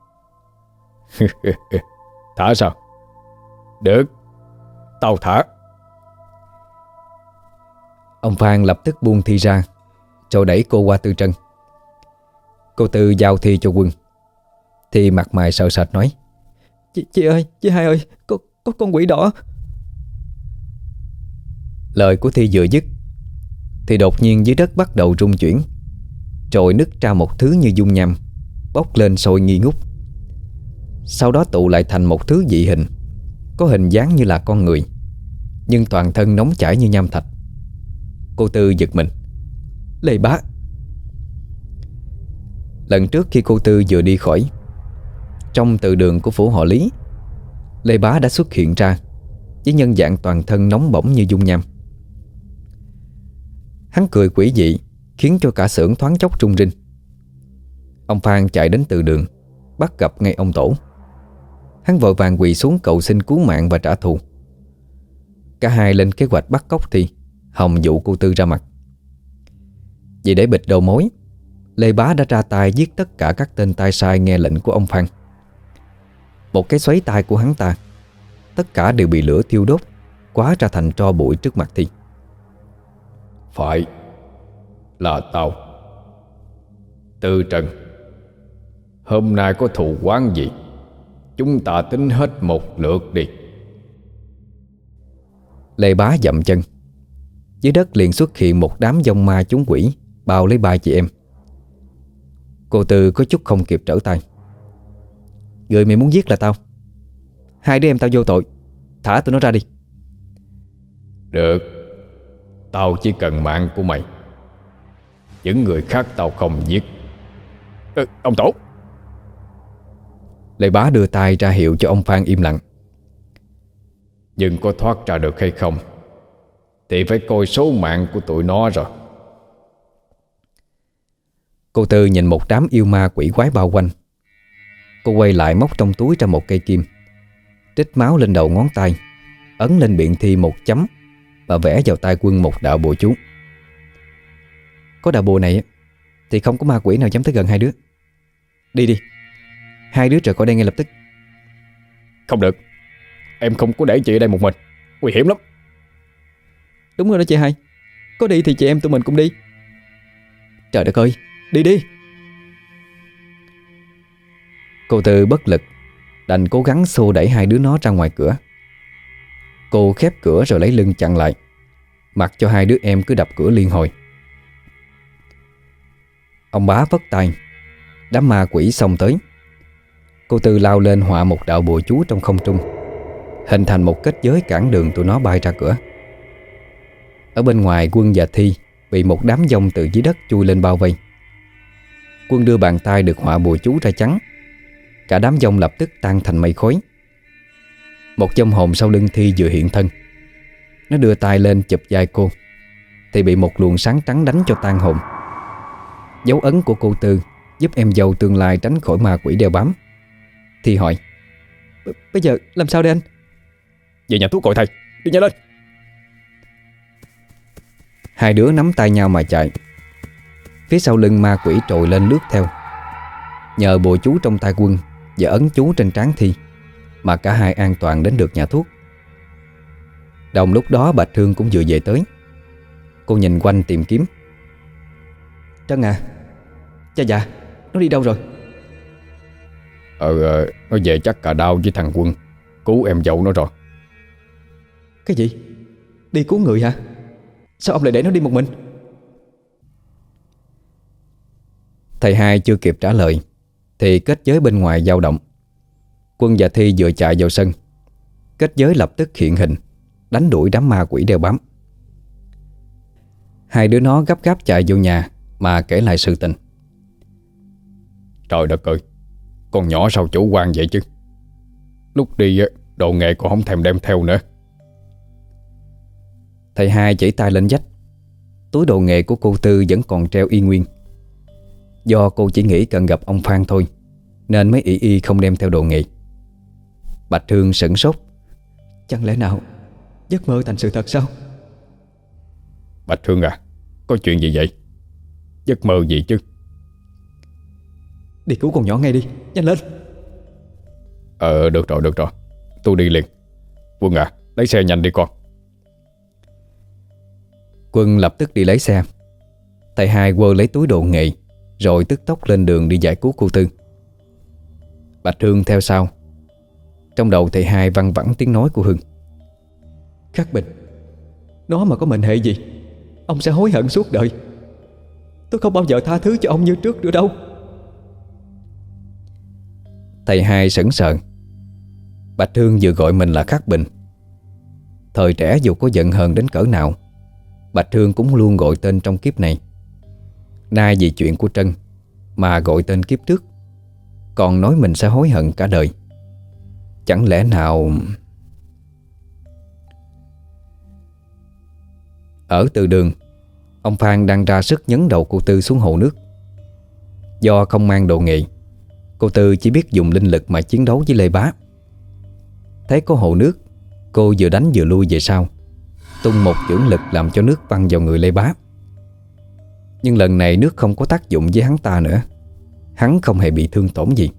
Thả sao? Được, tao thả. Ông Phan lập tức buông Thi ra, rồi đẩy cô qua Tư Trân. Cô Tư giao Thi cho Quân. Thi mặt mày sợ sệt nói: Chị, chị ơi, chị hai ơi, có, có con quỷ đỏ. Lời của Thi vừa dứt thì đột nhiên dưới đất bắt đầu rung chuyển, rồi nứt ra một thứ như dung nham, bốc lên sôi nghi ngút. Sau đó tụ lại thành một thứ dị hình, có hình dáng như là con người, nhưng toàn thân nóng chảy như nham thạch. Cô Tư giật mình: Lê Bá. Lần trước khi cô Tư vừa đi khỏi, trong từ đường của phủ họ Lý, Lê Bá đã xuất hiện ra với nhân dạng toàn thân nóng bỏng như dung nham. Hắn cười quỷ dị khiến cho cả xưởng thoáng chốc rung rinh. Ông Phan chạy đến từ đường, bắt gặp ngay ông Tổ. Hắn vội vàng quỳ xuống cầu xin cứu mạng và trả thù. Cả hai lên kế hoạch bắt cóc Thi, hòng dụ cô Tư ra mặt. Vì để bịt đầu mối, Lê Bá đã ra tay giết tất cả các tên tay sai nghe lệnh của ông Phan. Một cái xoáy tay của hắn ta, tất cả đều bị lửa thiêu đốt, hóa ra thành tro bụi trước mặt Thi. Phải, là tao. Tư Trần, hôm nay có thù oán gì, chúng ta tính hết một lượt đi. Lê Bá dậm chân. Dưới đất liền xuất hiện một đám dông ma chúng quỷ bao lấy ba chị em. Cô Tư có chút không kịp trở tay. Người mày muốn giết là tao. Hai đứa em tao vô tội, thả tụi nó ra đi. Được, tao chỉ cần mạng của mày. Những người khác tao không giết. ừ, Ông Tổ. Lê Bá đưa tay ra hiệu cho ông Phan im lặng. Nhưng có thoát ra được hay không thì phải coi số mạng của tụi nó rồi. Cô Tư nhìn một đám yêu ma quỷ quái bao quanh. Cô quay lại móc trong túi ra một cây kim, trích máu lên đầu ngón tay, ấn lên miệng Thi một chấm và vẽ vào tay Quân một đạo bùa chú. Có đạo bùa này thì không có ma quỷ nào dám tới gần hai đứa. Đi đi, hai đứa rời khỏi đây ngay lập tức. Không được, em không có để chị ở đây một mình, nguy hiểm lắm. Đúng rồi đó chị hai, có đi thì chị em tụi mình cũng đi. Trời đất ơi, đi đi. Cô Tư bất lực, đành cố gắng xô đẩy hai đứa nó ra ngoài cửa. Cô khép cửa rồi lấy lưng chặn lại, mặc cho hai đứa em cứ đập cửa liên hồi. Ông Bá vất tay, đám ma quỷ xông tới. Cô Tư lao lên họa một đạo bùa chú trong không trung, hình thành một kết giới cản đường tụi nó bay ra cửa. Ở bên ngoài, Quân và Thi bị một đám dông từ dưới đất chui lên bao vây. Quân đưa bàn tay được họa bùa chú ra chắn, cả đám dông lập tức tan thành mây khói. Một dông hồn sau lưng Thi vừa hiện thân. Nó đưa tay lên chụp vai cô thì bị một luồng sáng trắng đánh cho tan hồn. Dấu ấn của cô Tư giúp em dâu tương lai tránh khỏi ma quỷ đeo bám. Thi hỏi: Bây giờ làm sao đây anh? Về nhà thuốc gọi thầy, đi nhanh lên. Hai đứa nắm tay nhau mà chạy. Phía sau lưng ma quỷ trồi lên lướt theo. Nhờ bùa chú trong tay Quân và ấn chú trên trán Thi mà cả hai an toàn đến được nhà thuốc. Đồng lúc đó Bạch Hương cũng vừa về tới. Cô nhìn quanh tìm kiếm. Trân à, Cha già, nó đi đâu rồi? Ờ, ờ nó về chắc cả Đao với thằng Quân cứu em dâu nó rồi. Cái gì? Đi cứu người hả? Sao ông lại để nó đi một mình? Thầy hai chưa kịp trả lời thì kết giới bên ngoài dao động. Quân và Thi vừa chạy vào sân, kết giới lập tức hiện hình, đánh đuổi đám ma quỷ đeo bám. Hai đứa nó gấp gáp chạy vô nhà mà kể lại sự tình. Trời đất ơi, con nhỏ sao chủ quan vậy chứ? Lúc đi đồ nghề còn không thèm đem theo nữa. Thầy hai chỉ tay lên vách. Túi đồ nghề của cô Tư vẫn còn treo y nguyên. Do cô chỉ nghĩ cần gặp ông Phan thôi nên mới ỷ y không đem theo đồ nghề. Bạch Hương sửng sốt. Chẳng lẽ nào giấc mơ thành sự thật sao? Bạch Hương à, có chuyện gì vậy? Giấc mơ gì chứ? Đi cứu con nhỏ ngay đi, nhanh lên. Ờ được rồi được rồi, tôi đi liền. Quân à, lấy xe nhanh đi con. Quân lập tức đi lấy xe. Thầy hai quơ lấy túi đồ nghề rồi tức tốc lên đường đi giải cứu cô Tư. Bạch Hương theo sau. Trong đầu thầy hai văng vẳng tiếng nói của Hương. Khắc Bình, nó mà có mệnh hệ gì, ông sẽ hối hận suốt đời. Tôi không bao giờ tha thứ cho ông như trước nữa đâu. Thầy hai sững sờ. Bạch Hương vừa gọi mình là Khắc Bình. Thời trẻ dù có giận hờn đến cỡ nào, Bạch Hương cũng luôn gọi tên trong kiếp này. Nay vì chuyện của Trân mà gọi tên kiếp trước, còn nói mình sẽ hối hận cả đời. Chẳng lẽ nào... Ở từ đường, ông Phan đang ra sức nhấn đầu cô Tư xuống hồ nước. Do không mang đồ nghề, cô Tư chỉ biết dùng linh lực mà chiến đấu với Lê Bá. Thấy có hồ nước, cô vừa đánh vừa lui về sau, tung một chưởng lực làm cho nước văng vào người Lê Bá. Nhưng lần này nước không có tác dụng với hắn ta nữa. Hắn không hề bị thương tổn gì.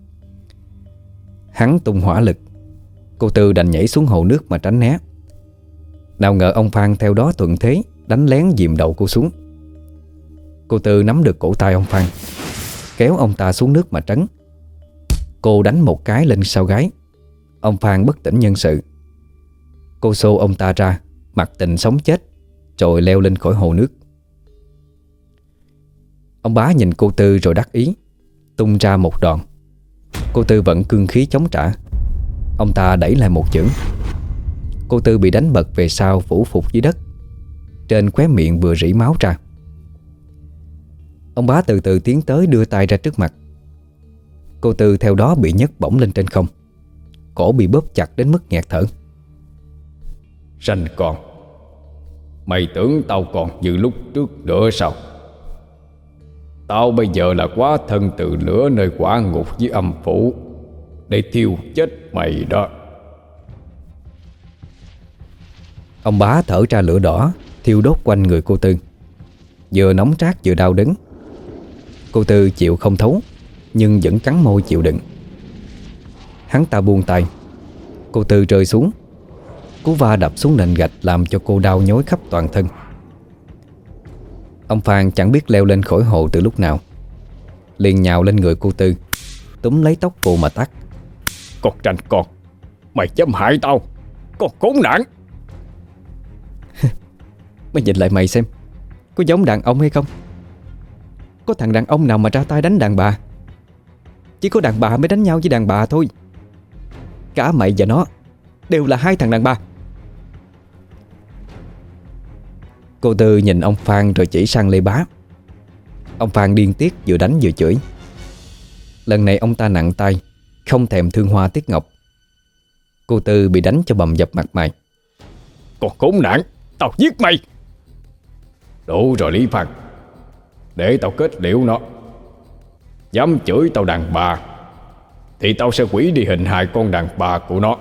Hắn tung hỏa lực, cô Tư đành nhảy xuống hồ nước mà tránh né. Nào ngờ ông Phan theo đó thuận thế đánh lén dìm đầu cô xuống. Cô Tư nắm được cổ tay ông Phan, kéo ông ta xuống nước mà trấn. Cô đánh một cái lên sau gáy. Ông Phan bất tỉnh nhân sự. Cô xô ông ta ra, mặc tình sống chết, rồi leo lên khỏi hồ nước. Ông Bá nhìn cô Tư rồi đắc ý, tung ra một đòn. Cô Tư vẫn cương khí chống trả. Ông ta đẩy lại một chưởng. Cô Tư bị đánh bật về sau, phủ phục dưới đất. Trên khóe miệng vừa rỉ máu ra. Ông Bá từ từ tiến tới đưa tay ra trước mặt. Cô Tư theo đó bị nhấc bổng lên trên không. Cổ bị bóp chặt đến mức nghẹt thở. Ranh con, mày tưởng tao còn như lúc trước nữa sao? Tao bây giờ là quá thân từ lửa nơi quả ngục với âm phủ để thiêu chết mày đó. Ông Bá thở ra lửa đỏ thiêu đốt quanh người cô Tư, vừa nóng rát vừa đau đớn. Cô Tư chịu không thấu, nhưng vẫn cắn môi chịu đựng. Hắn ta buông tay. Cô Tư rơi xuống. Cú va đập xuống nền gạch làm cho cô đau nhói khắp toàn thân. Ông Phan chẳng biết leo lên khỏi hồ từ lúc nào, liền nhào lên người cô Tư, túm lấy tóc cô mà tát. Con Tranh con, mày dám hại tao, con khốn nạn. Mày nhìn lại mày xem, có giống đàn ông hay không? Có thằng đàn ông nào mà ra tay đánh đàn bà? Chỉ có đàn bà mới đánh nhau với đàn bà thôi. Cả mày và nó đều là hai thằng đàn bà. Cô Tư nhìn ông Phan rồi chỉ sang Lê Bá. Ông Phan điên tiết vừa đánh vừa chửi. Lần này ông ta nặng tay, không thèm thương hoa tiếc ngọc. Cô Tư bị đánh cho bầm dập mặt mày. Con khốn nạn, tao giết mày. Đủ rồi Lý Phan, để tao kết liễu nó. Dám chửi tao đàn bà thì tao sẽ hủy đi hình hài con đàn bà của nó.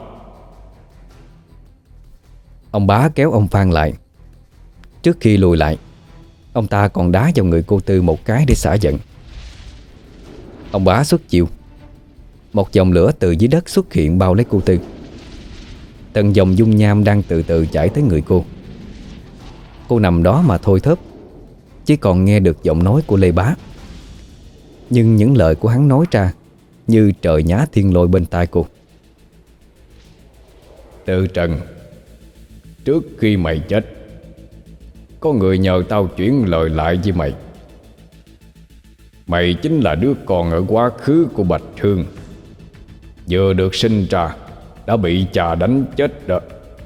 Ông Bá kéo ông Phan lại. Trước khi lùi lại, ông ta còn đá vào người cô Tư một cái để xả giận. Ông Bá xuất chiêu. Một dòng lửa từ dưới đất xuất hiện bao lấy cô Tư. Từng dòng dung nham đang từ từ chảy tới người cô. Cô nằm đó mà thôi thớp, chỉ còn nghe được giọng nói của Lê Bá. Nhưng những lời của hắn nói ra như trời nhá thiên lôi bên tai cô. Tư Trần, trước khi mày chết, có người nhờ tao chuyển lời lại với mày. Mày chính là đứa con ở quá khứ của Bạch Hương, vừa được sinh ra đã bị cha đánh chết đó.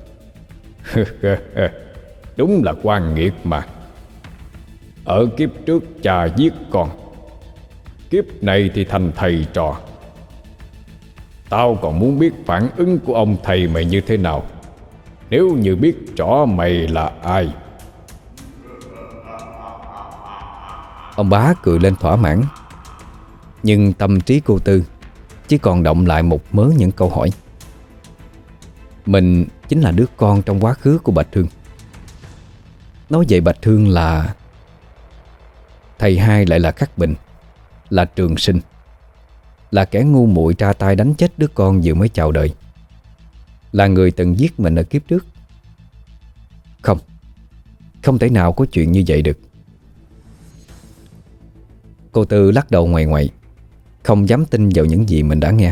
Đúng là oan nghiệt mà. Ở kiếp trước cha giết con, kiếp này thì thành thầy trò. Tao còn muốn biết phản ứng của ông thầy mày như thế nào nếu như biết rõ mày là ai. Ông bá cười lên thỏa mãn. Nhưng tâm trí cô Tư chỉ còn động lại một mớ những câu hỏi. Mình chính là đứa con trong quá khứ của Bạch Hương. Nói vậy Bạch Hương là... Thầy hai lại là Khắc Bình, là Trường Sinh, là kẻ ngu muội ra tay đánh chết đứa con vừa mới chào đời, là người từng giết mình ở kiếp trước. Không, không thể nào có chuyện như vậy được. Cô Tư lắc đầu ngoại ngoại, không dám tin vào những gì mình đã nghe.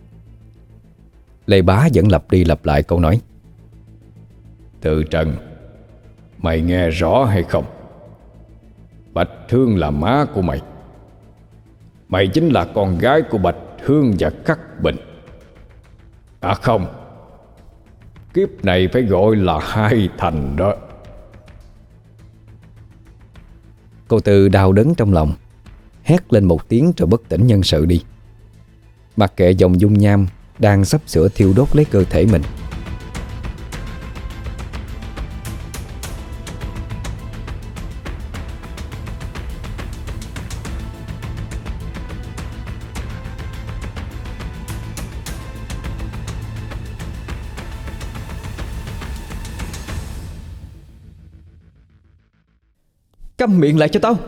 Lê Bá vẫn lặp đi lặp lại câu nói. Tư Trần, mày nghe rõ hay không? Bạch Hương là má của mày. Mày chính là con gái của Bạch Hương và Khắc Bình. À không, kiếp này phải gọi là hai thành đó. Cô Tư đau đớn trong lòng, hét lên một tiếng rồi bất tỉnh nhân sự đi, mặc kệ dòng dung nham đang sắp sửa thiêu đốt lấy cơ thể mình. Câm miệng lại cho tao!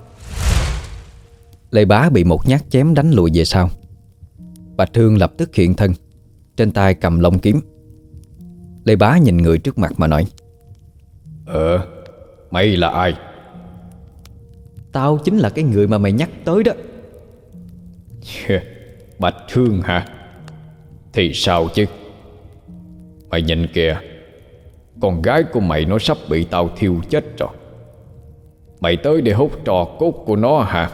Lê Bá bị một nhát chém đánh lùi về sau. Bạch Hương lập tức hiện thân, trên tay cầm lông kiếm. Lê Bá nhìn người trước mặt mà nói. Ờ, mày là ai? Tao chính là cái người mà mày nhắc tới đó. Bạch Hương hả? Thì sao chứ? Mày nhìn kìa, con gái của mày nó sắp bị tao thiêu chết rồi. Mày tới để hút trò cốt của nó hả?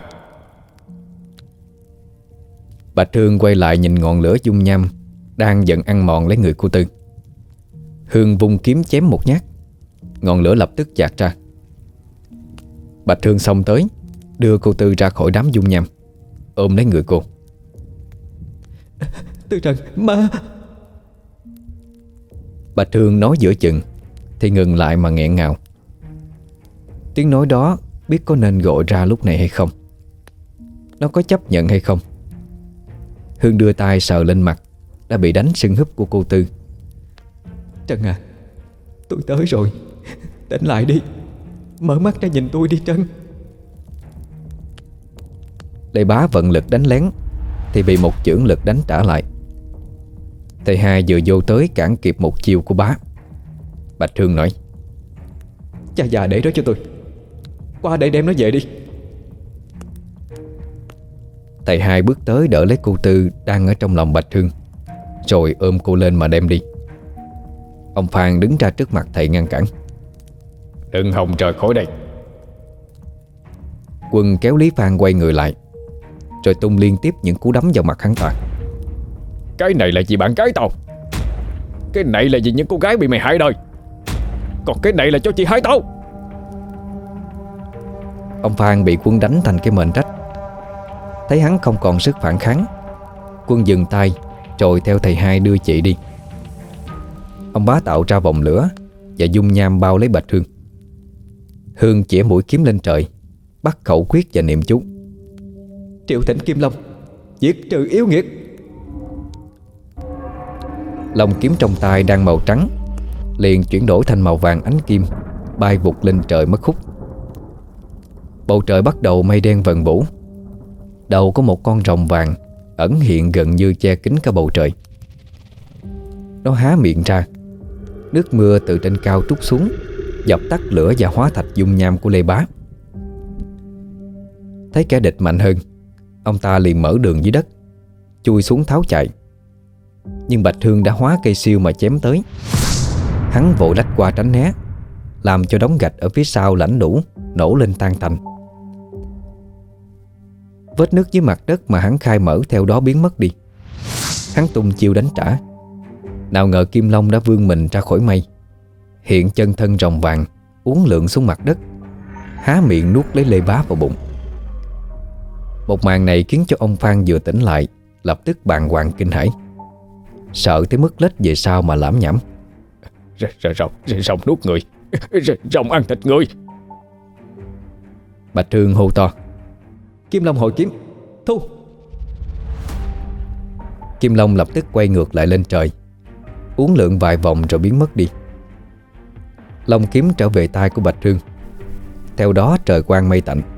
Bạch Hương quay lại nhìn ngọn lửa dung nham đang dần ăn mòn lấy người cô Tư. Hương vung kiếm chém một nhát, ngọn lửa lập tức dạt ra. Bạch Hương xông tới, đưa cô Tư ra khỏi đám dung nham, ôm lấy người cô. Tư Trần, ma! Bạch Hương nói giữa chừng thì ngừng lại mà nghẹn ngào. Tiếng nói đó biết có nên gọi ra lúc này hay không, nó có chấp nhận hay không. Hương đưa tay sờ lên mặt đã bị đánh sưng húp của cô Tư. Trân à, tôi tới rồi. Tỉnh lại đi, mở mắt ra nhìn tôi đi Trân. Lê Bá vận lực đánh lén thì bị một chưởng lực đánh trả lại. Thầy hai vừa vô tới cản kịp một chiêu của bá. Bạch Hương nói. Cha già để đó cho tôi, qua đây đem nó về đi. Thầy hai bước tới đỡ lấy cô Tư đang ở trong lòng Bạch Hương, rồi ôm cô lên mà đem đi. Ông Phan đứng ra trước mặt thầy ngăn cản. Đừng hòng rời khỏi đây. Quân kéo Lý Phan quay người lại, rồi tung liên tiếp những cú đấm vào mặt hắn ta. Cái này là vì bạn gái tao, cái này là vì những cô gái bị mày hại đời, còn cái này là cho chị hai tao. Ông Phan bị Quân đánh thành cái mền rách. Thấy hắn không còn sức phản kháng, Quân dừng tay rồi theo thầy hai đưa chị đi. Ông bá tạo ra vòng lửa và dung nham bao lấy Bạch Hương. Hương chĩa mũi kiếm lên trời, bắt khẩu quyết và niệm chú. Triệu Thịnh Kim Long, diệt trừ yếu nghiệt. Lông kiếm trong tay đang màu trắng liền chuyển đổi thành màu vàng ánh kim, bay vụt lên trời mất hút. Bầu trời bắt đầu mây đen vần vũ. Đầu có một con rồng vàng ẩn hiện gần như che kín cả bầu trời. Nó há miệng ra, nước mưa từ trên cao trút xuống, dập tắt lửa và hóa thạch dung nham của Lê Bá. Thấy kẻ địch mạnh hơn, Ông ta liền mở đường dưới đất, chui xuống tháo chạy. Nhưng Bạch Hương đã hóa cây siêu mà chém tới. Hắn vội lách qua tránh né, làm cho đống gạch ở phía sau lãnh đổ nổ lên tan tành. Vết nứt dưới mặt đất mà hắn khai mở theo đó biến mất đi. Hắn tung chiêu đánh trả. Nào ngờ Kim Long đã vươn mình ra khỏi mây, hiện chân thân rồng vàng uốn lượn xuống mặt đất, há miệng nuốt lấy Lê Bá vào bụng. Một màn này khiến cho ông Phan vừa tỉnh lại lập tức bàng hoàng kinh hãi, sợ tới mức lết về sau mà lảm nhảm. Rồng, rồng nuốt người, rồng ăn thịt người. Bạch Hương hô to: Kim Long hồi kiếm, thu! Kim Long lập tức quay ngược lại lên trời, uốn lượn vài vòng rồi biến mất đi. Long kiếm trở về tay của Bạch Hương. Theo đó trời quang mây tạnh.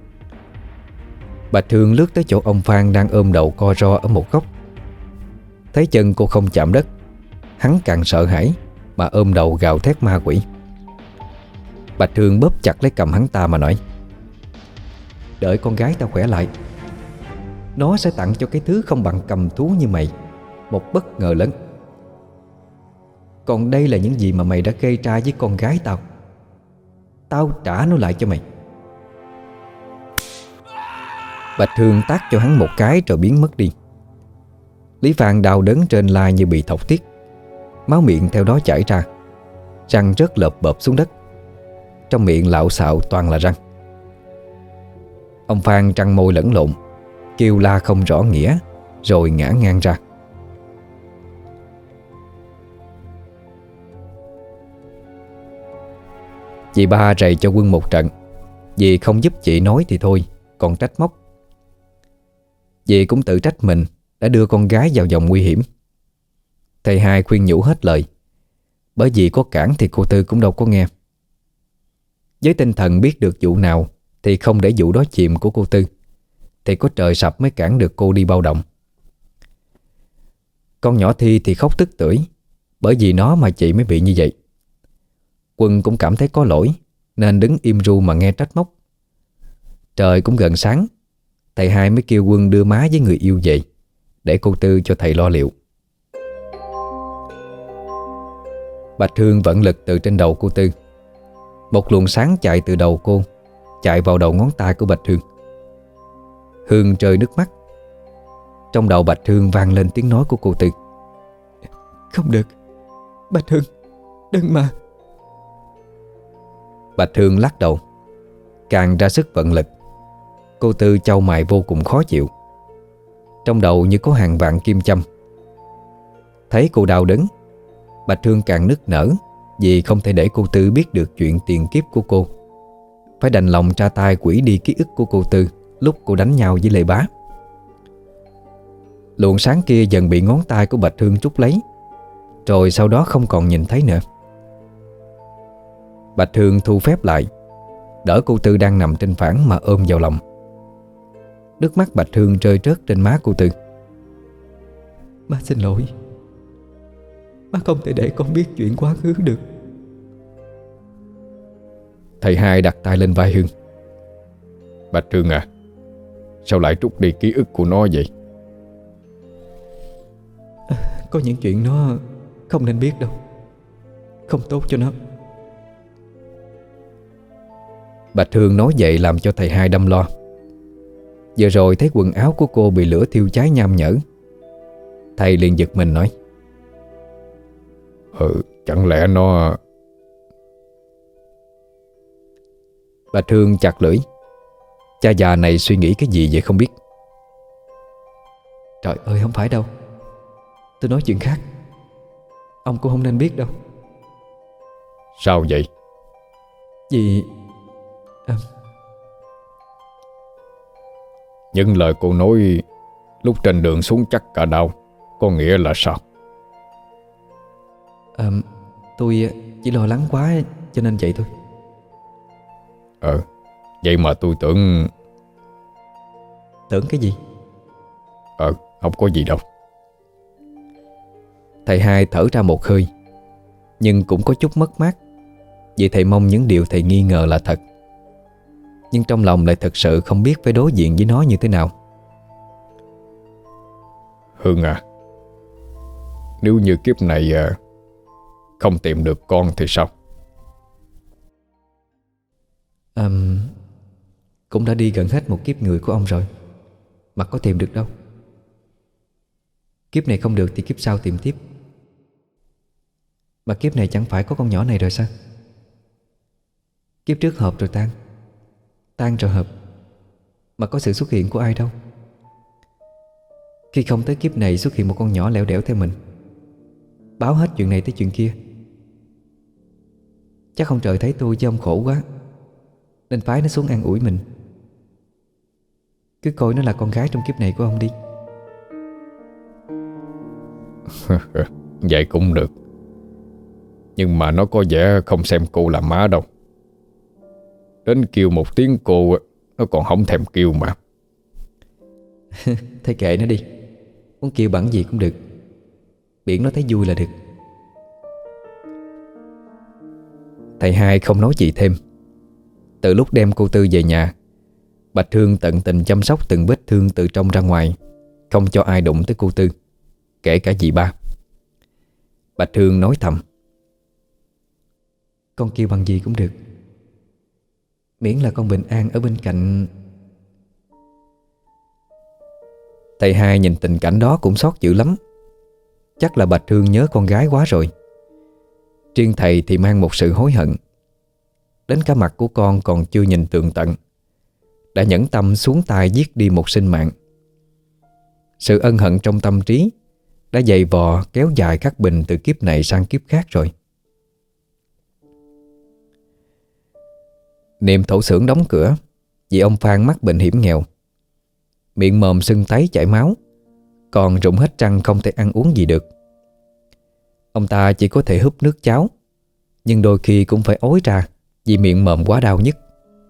Bạch Hương lướt tới chỗ ông Phan đang ôm đầu co ro ở một góc. Thấy chân cô không chạm đất, hắn càng sợ hãi mà ôm đầu gào thét ma quỷ. Bạch Hương bóp chặt lấy cầm hắn ta mà nói: Đợi con gái tao khỏe lại, nó sẽ tặng cho cái thứ không bằng cầm thú như mày một bất ngờ lớn. Còn đây là những gì mà mày đã gây ra với con gái tao. Tao trả nó lại cho mày. Bạch Hương tát cho hắn một cái rồi biến mất đi. Lý Phan đau đớn trên lai như bị thọc tiết, máu miệng theo đó chảy ra, răng rớt lợp bợp xuống đất, trong miệng lạo xạo toàn là răng. Ông Phan trăng môi lẫn lộn, kêu la không rõ nghĩa, rồi ngã ngang ra. Chị ba rầy cho quân một trận, vì không giúp chị nói thì thôi, còn trách móc. Dì cũng tự trách mình đã đưa con gái vào vòng nguy hiểm. Thầy hai khuyên nhủ hết lời, bởi vì có cản thì cô Tư cũng đâu có nghe. Với tinh thần biết được vụ nào thì không để vụ đó chìm của cô Tư, thì có trời sập mới cản được cô đi bao đồng. Con nhỏ Thi thì khóc tức tưởi, bởi vì nó mà chị mới bị như vậy. Quân cũng cảm thấy có lỗi nên đứng im ru mà nghe trách móc. Trời cũng gần sáng, thầy hai mới kêu Quân đưa má với người yêu về, để cô Tư cho thầy lo liệu. Bạch Hương vận lực từ trên đầu cô Tư. Một luồng sáng chạy từ đầu cô, chạy vào đầu ngón tay của Bạch Hương. Hương rơi nước mắt. Trong đầu Bạch Hương vang lên tiếng nói của cô Tư: Không được, Bạch Hương, đừng mà. Bạch Hương lắc đầu, càng ra sức vận lực. Cô Tư chau mày vô cùng khó chịu, trong đầu như có hàng vạn kim châm. Thấy cô đau đớn, Bạch Hương càng nức nở, vì không thể để cô Tư biết được chuyện tiền kiếp của cô. Phải đành lòng tra tay quỷ đi ký ức của cô Tư lúc cô đánh nhau với Lê Bá. Luồng sáng kia dần bị ngón tay của Bạch Hương trút lấy, rồi sau đó không còn nhìn thấy nữa. Bạch Hương thu phép lại, đỡ cô Tư đang nằm trên phản mà ôm vào lòng. Nước mắt Bạch Hương rơi rớt trên má cô Tư. Má xin lỗi, má không thể để con biết chuyện quá khứ được. Thầy hai đặt tay lên vai Hương. Bạch Hương à, sao lại trút đi ký ức của nó vậy? À, có những chuyện nó không nên biết đâu, không tốt cho nó. Bạch Hương nói vậy làm cho thầy hai đâm lo. Vừa rồi thấy quần áo của cô bị lửa thiêu cháy nham nhở, thầy liền giật mình nói: Ừ, chẳng lẽ nó... Bạch Hương chặt lưỡi. Cha già này suy nghĩ cái gì vậy không biết. Trời ơi, không phải đâu, tôi nói chuyện khác. Ông cũng không nên biết đâu. Sao vậy? Vì... À... Những lời cô nói lúc trên đường xuống chắc cả đau, có nghĩa là sao? À, tôi chỉ lo lắng quá cho nên vậy thôi. Ờ, vậy mà tôi tưởng... Tưởng cái gì? Ờ, không có gì đâu. Thầy hai thở ra một hơi, nhưng cũng có chút mất mát, vì thầy mong những điều thầy nghi ngờ là thật. Nhưng trong lòng lại thật sự không biết phải đối diện với nó như thế nào. Hương à, nếu như kiếp này à, không tìm được con thì sao? à, Cũng đã đi gần hết một kiếp người của ông rồi, mà có tìm được đâu. Kiếp này không được thì kiếp sau tìm tiếp. Mà kiếp này chẳng phải có con nhỏ này rồi sao? Kiếp trước hợp rồi tan, tan rồi hợp, mà có sự xuất hiện của ai đâu. Khi không tới kiếp này xuất hiện một con nhỏ lẻo đẻo theo mình, báo hết chuyện này tới chuyện kia. Chắc ông trời thấy tôi với ông khổ quá, nên phái nó xuống an ủi mình. Cứ coi nó là con gái trong kiếp này của ông đi. Vậy cũng được. Nhưng mà nó có vẻ không xem cô là má đâu. Đến kêu một tiếng cô, nó còn không thèm kêu mà. Thế kệ nó đi, muốn kêu bằng gì cũng được, miễn nó thấy vui là được. Thầy hai không nói gì thêm. Từ lúc đem cô Tư về nhà, Bạch Hương tận tình chăm sóc từng vết thương từ trong ra ngoài, không cho ai đụng tới cô Tư, kể cả dì ba. Bạch Hương nói thầm: Con kêu bằng gì cũng được, miễn là con bình an ở bên cạnh. Thầy hai nhìn tình cảnh đó cũng xót dữ lắm. Chắc là Bạch Hương nhớ con gái quá rồi. Riêng thầy thì mang một sự hối hận. Đến cả mặt của con còn chưa nhìn tường tận, đã nhẫn tâm xuống tay giết đi một sinh mạng. Sự ân hận trong tâm trí đã dày vò kéo dài khắc bình từ kiếp này sang kiếp khác rồi. Niệm thổ xưởng đóng cửa vì ông Phan mắc bệnh hiểm nghèo, miệng mồm sưng tấy chảy máu, còn rụng hết răng không thể ăn uống gì được. Ông ta chỉ có thể húp nước cháo, nhưng đôi khi cũng phải ối ra vì miệng mồm quá đau nhức.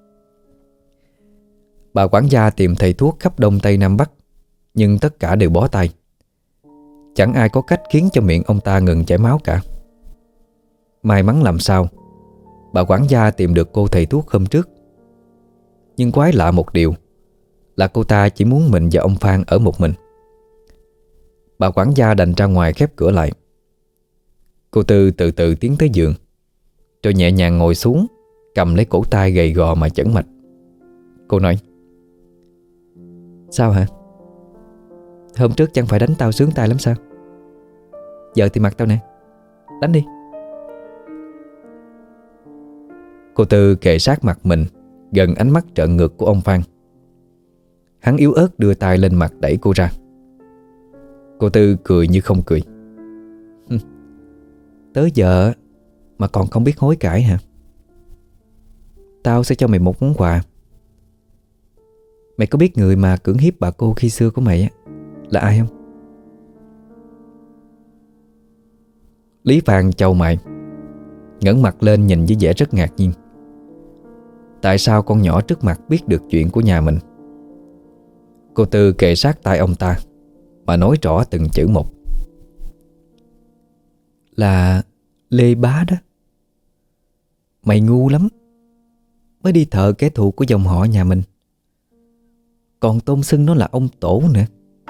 Bà quản gia tìm thầy thuốc khắp Đông Tây Nam Bắc, nhưng tất cả đều bó tay. Chẳng ai có cách khiến cho miệng ông ta ngừng chảy máu cả. May mắn làm sao, bà quản gia tìm được cô thầy thuốc hôm trước. Nhưng quái lạ một điều là cô ta chỉ muốn mình và ông Phan ở một mình. Bà quản gia đành ra ngoài khép cửa lại. Cô Tư từ từ tiến tới giường, rồi nhẹ nhàng ngồi xuống, cầm lấy cổ tay gầy gò mà chẩn mạch. Cô nói: Sao hả? Hôm trước chẳng phải đánh tao sướng tay lắm sao? Giờ thì mặt tao nè, đánh đi. Cô Tư kề sát mặt mình, gần ánh mắt trợn ngược của ông Phan. Hắn yếu ớt đưa tay lên mặt đẩy cô ra. Cô Tư cười như không cười. Tới giờ mà còn không biết hối cải hả? Tao sẽ cho mày một món quà. Mày có biết người mà cưỡng hiếp bà cô khi xưa của mày á là ai không? Lý Phan chau mày, ngẩng mặt lên nhìn với vẻ rất ngạc nhiên. Tại sao con nhỏ trước mặt biết được chuyện của nhà mình? Cô Tư kề sát tai ông ta mà nói rõ từng chữ một. Là Lê Bá đó. Mày ngu lắm, mới đi thợ kẻ thù của dòng họ nhà mình, còn tôn xưng nó là ông tổ nữa.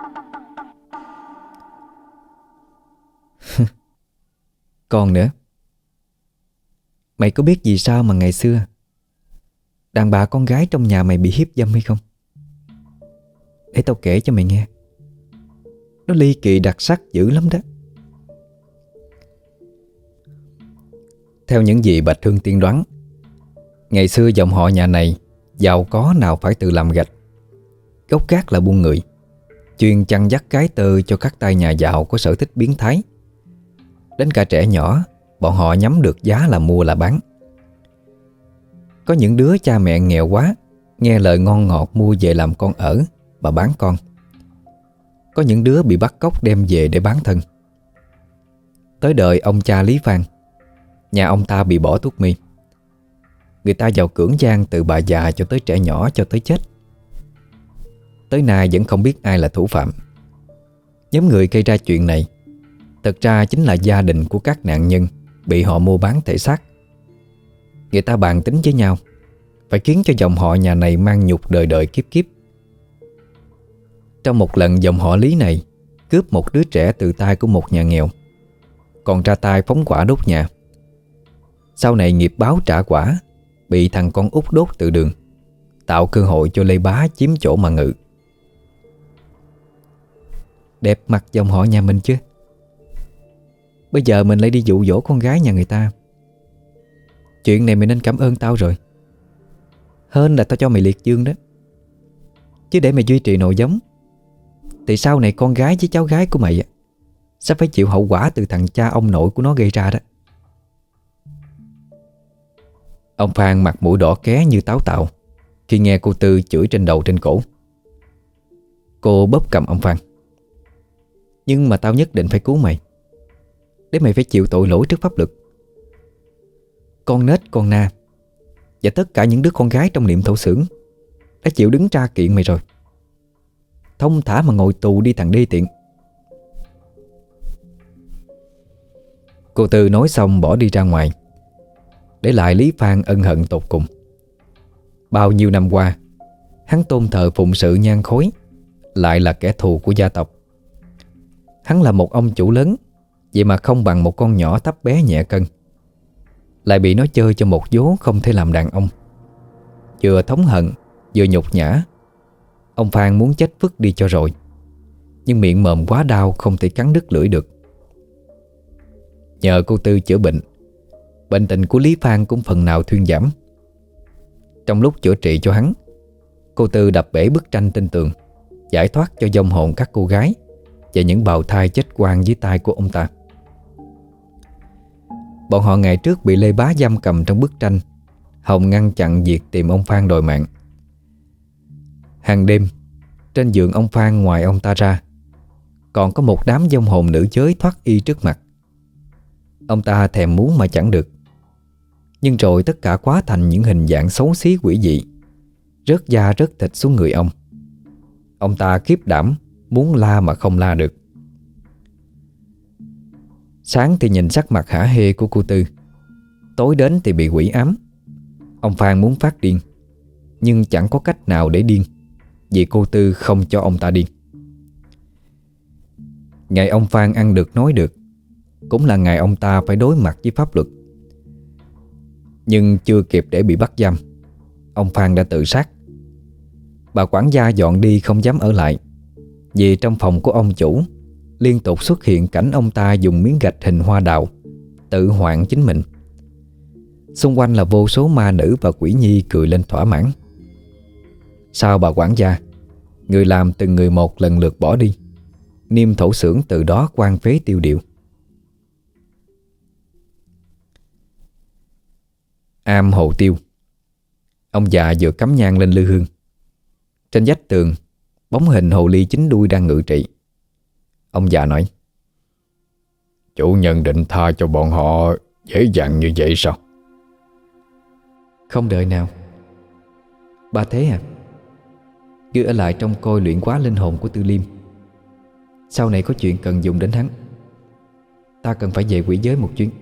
Còn nữa, mày có biết vì sao mà ngày xưa đàn bà con gái trong nhà mày bị hiếp dâm hay không? Để tao kể cho mày nghe. Nó ly kỳ đặc sắc dữ lắm đó. Theo những gì Bạch Hương tiên đoán, ngày xưa dòng họ nhà này giàu có nào phải tự làm gạch, gốc gác là buôn người, chuyên chăn dắt cái tơ cho các tay nhà giàu có sở thích biến thái. Đến cả trẻ nhỏ, bọn họ nhắm được giá là mua là bán. Có những đứa cha mẹ nghèo quá, nghe lời ngon ngọt mua về làm con ở và bán con. Có những đứa bị bắt cóc đem về để bán thân. Tới đời ông cha Lý Phan, nhà ông ta bị bỏ thuốc mi. Người ta vào cưỡng gian từ bà già cho tới trẻ nhỏ cho tới chết. Tới nay vẫn không biết ai là thủ phạm. Nhóm người gây ra chuyện này thật ra chính là gia đình của các nạn nhân bị họ mua bán thể xác. Người ta bàn tính với nhau phải khiến cho dòng họ nhà này mang nhục đời đời kiếp kiếp. Trong một lần dòng họ Lý này cướp một đứa trẻ từ tay của một nhà nghèo, còn ra tay phóng hỏa đốt nhà. Sau này nghiệp báo trả quả, bị thằng con út đốt từ đường, tạo cơ hội cho Lê Bá chiếm chỗ mà ngự. Đẹp mặt dòng họ nhà mình chứ. Bây giờ mình lại đi dụ dỗ con gái nhà người ta. Chuyện này mày nên cảm ơn tao rồi. Hơn là tao cho mày liệt dương đó. Chứ để mày duy trì nòi giống thì sau này con gái với cháu gái của mày sẽ phải chịu hậu quả từ thằng cha ông nội của nó gây ra đó. Ông Phan mặt mũi đỏ ké như táo tạo khi nghe cô Tư chửi trên đầu trên cổ. Cô bóp cầm ông Phan. Nhưng mà tao nhất định phải cứu mày, để mày phải chịu tội lỗi trước pháp luật. Con nết con na và tất cả những đứa con gái trong niệm thổ xưởng đã chịu đứng ra kiện mày rồi. Thông thả mà ngồi tù đi thằng đê tiện. Cô Tư nói xong bỏ đi ra ngoài, để lại Lý Phan ân hận tột cùng. Bao nhiêu năm qua, hắn tôn thờ phụng sự nhan khối, lại là kẻ thù của gia tộc. Hắn là một ông chủ lớn, vậy mà không bằng một con nhỏ thấp bé nhẹ cân, lại bị nó chơi cho một vố không thể làm đàn ông. Vừa thống hận vừa nhục nhã. Ông Phan muốn chết vứt đi cho rồi, nhưng miệng mồm quá đau không thể cắn đứt lưỡi được. Nhờ cô Tư chữa bệnh, bệnh tình của Lý Phan cũng phần nào thuyên giảm. Trong lúc chữa trị cho hắn, cô Tư đập bể bức tranh trên tường, giải thoát cho vong hồn các cô gái và những bào thai chết oan dưới tay của ông ta. Bọn họ ngày trước bị Lê Bá giam cầm trong bức tranh, hòng ngăn chặn việc tìm ông Phan đòi mạng. Hàng đêm, trên giường ông Phan ngoài ông ta ra, còn có một đám vong hồn nữ giới thoát y trước mặt. Ông ta thèm muốn mà chẳng được. Nhưng rồi tất cả hóa thành những hình dạng xấu xí quỷ dị, rớt da rớt thịt xuống người ông. Ông ta khiếp đảm, muốn la mà không la được. Sáng thì nhìn sắc mặt hả hê của cô Tư, tối đến thì bị quỷ ám. Ông Phan muốn phát điên, nhưng chẳng có cách nào để điên, vì cô Tư không cho ông ta điên. Ngày ông Phan ăn được nói được, cũng là ngày ông ta phải đối mặt với pháp luật. Nhưng chưa kịp để bị bắt giam, ông Phan đã tự sát. Bà quản gia dọn đi không dám ở lại, vì trong phòng của ông chủ liên tục xuất hiện cảnh ông ta dùng miếng gạch hình hoa đào tự hoạn chính mình. Xung quanh là vô số ma nữ và quỷ nhi cười lên thỏa mãn. Sau bà quản gia, người làm từng người một lần lượt bỏ đi. Niêm thổ xưởng từ đó quan phế tiêu điệu. Am Hồ Tiêu. Ông già vừa cắm nhang lên lư hương. Trên vách tường, bóng hình hồ ly chín đuôi đang ngự trị. Ông già nói: Chủ nhân định tha cho bọn họ dễ dàng như vậy sao? Không đợi nào. Ba thế à? Cứ ở lại trong coi luyện hóa linh hồn của Tư Liêm. Sau này có chuyện cần dùng đến hắn. Ta cần phải về quỷ giới một chuyến.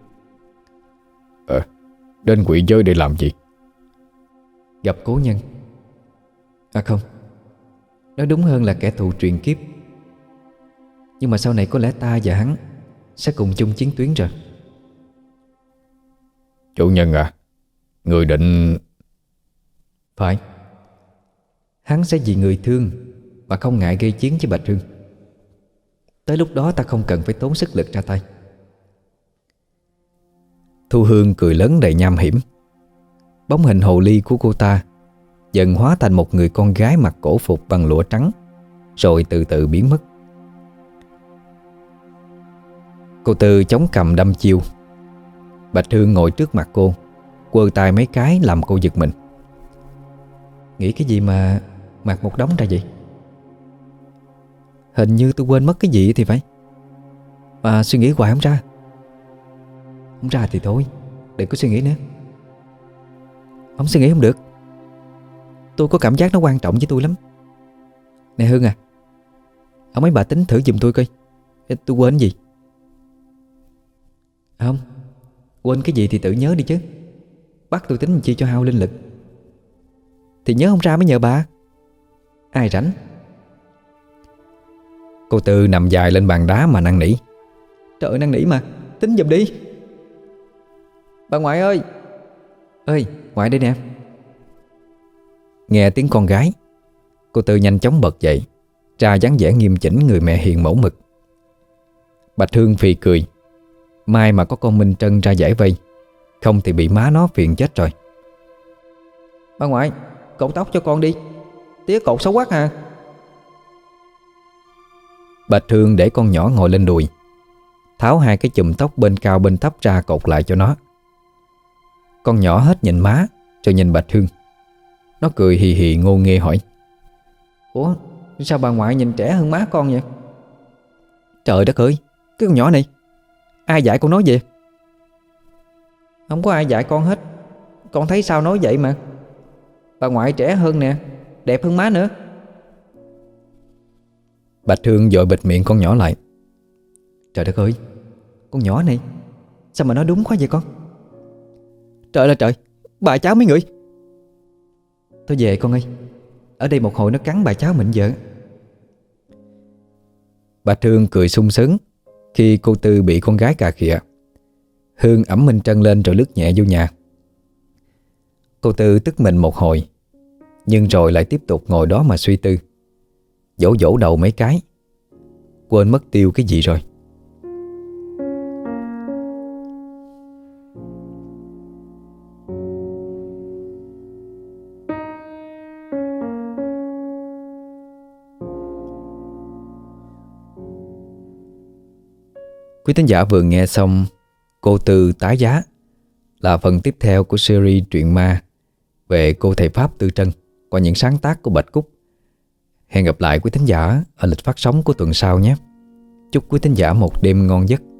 Ờ, đến quỷ giới để làm gì? Gặp cố nhân. À không, nói đúng hơn là kẻ thù truyền kiếp. Nhưng mà sau này có lẽ ta và hắn sẽ cùng chung chiến tuyến rồi. Chủ nhân à, người định... Phải. Hắn sẽ vì người thương và không ngại gây chiến với Bạch Hương. Tới lúc đó ta không cần phải tốn sức lực ra tay. Thu Hương cười lớn đầy nham hiểm. Bóng hình hồ ly của cô ta dần hóa thành một người con gái mặc cổ phục bằng lụa trắng, rồi từ từ biến mất. Cô Tư chống cằm đâm chiêu. Bạch Hương ngồi trước mặt cô, quơ tay mấy cái làm cô giật mình. Nghĩ cái gì mà mặc một đống ra vậy? Hình như tôi quên mất cái gì thì phải. Mà suy nghĩ hoài không ra. Không ra thì thôi, đừng có suy nghĩ nữa. Không suy nghĩ không được. Tôi có cảm giác nó quan trọng với tôi lắm. Nè Hương à, ông mấy bà tính thử giùm tôi coi tôi quên gì. Không, quên cái gì thì tự nhớ đi chứ. Bắt tôi tính làm chi cho hao linh lực. Thì nhớ không ra mới nhờ bà. Ai rảnh. Cô Tư nằm dài lên bàn đá mà năn nỉ. Trời ơi, năn nỉ mà, tính giùm đi. Bà ngoại ơi. Ơi, ngoại đây nè. Nghe tiếng con gái, cô Tư nhanh chóng bật dậy, ra dáng vẻ nghiêm chỉnh người mẹ hiền mẫu mực. Bạch Hương phì cười. Mai mà có con Minh Trân ra giải vây, không thì bị má nó phiền chết rồi. Bà ngoại, cột tóc cho con đi, tía cột xấu quá à. Bạch Hương để con nhỏ ngồi lên đùi, tháo hai cái chùm tóc bên cao bên thấp ra cột lại cho nó. Con nhỏ hết nhìn má rồi nhìn Bạch Hương. Nó cười hì hì ngô nghê hỏi: Ủa, sao bà ngoại nhìn trẻ hơn má con vậy? Trời đất ơi, cái con nhỏ này ai dạy con nói vậy? Không có ai dạy con hết. Con thấy sao nói vậy mà. Bà ngoại trẻ hơn nè, đẹp hơn má nữa. Bạch Hương vội bịt miệng con nhỏ lại. Trời đất ơi, con nhỏ này sao mà nói đúng quá vậy con? Trời ơi trời, bà cháu mấy người. Thôi về con ơi, ở đây một hồi nó cắn bà cháu mình vợ. Bạch Hương cười sung sướng khi cô Tư bị con gái cà khịa. Hương ẵm Minh Trân lên rồi lướt nhẹ vô nhà. Cô Tư tức mình một hồi, nhưng rồi lại tiếp tục ngồi đó mà suy tư, vỗ vỗ đầu mấy cái, quên mất tiêu cái gì rồi. Quý thính giả vừa nghe xong Cô Tư Tái Giá, là phần tiếp theo của series truyện ma về cô thầy Pháp Tư Trân qua những sáng tác của Bạch Cúc. Hẹn gặp lại quý thính giả ở lịch phát sóng của tuần sau nhé. Chúc quý thính giả một đêm ngon giấc.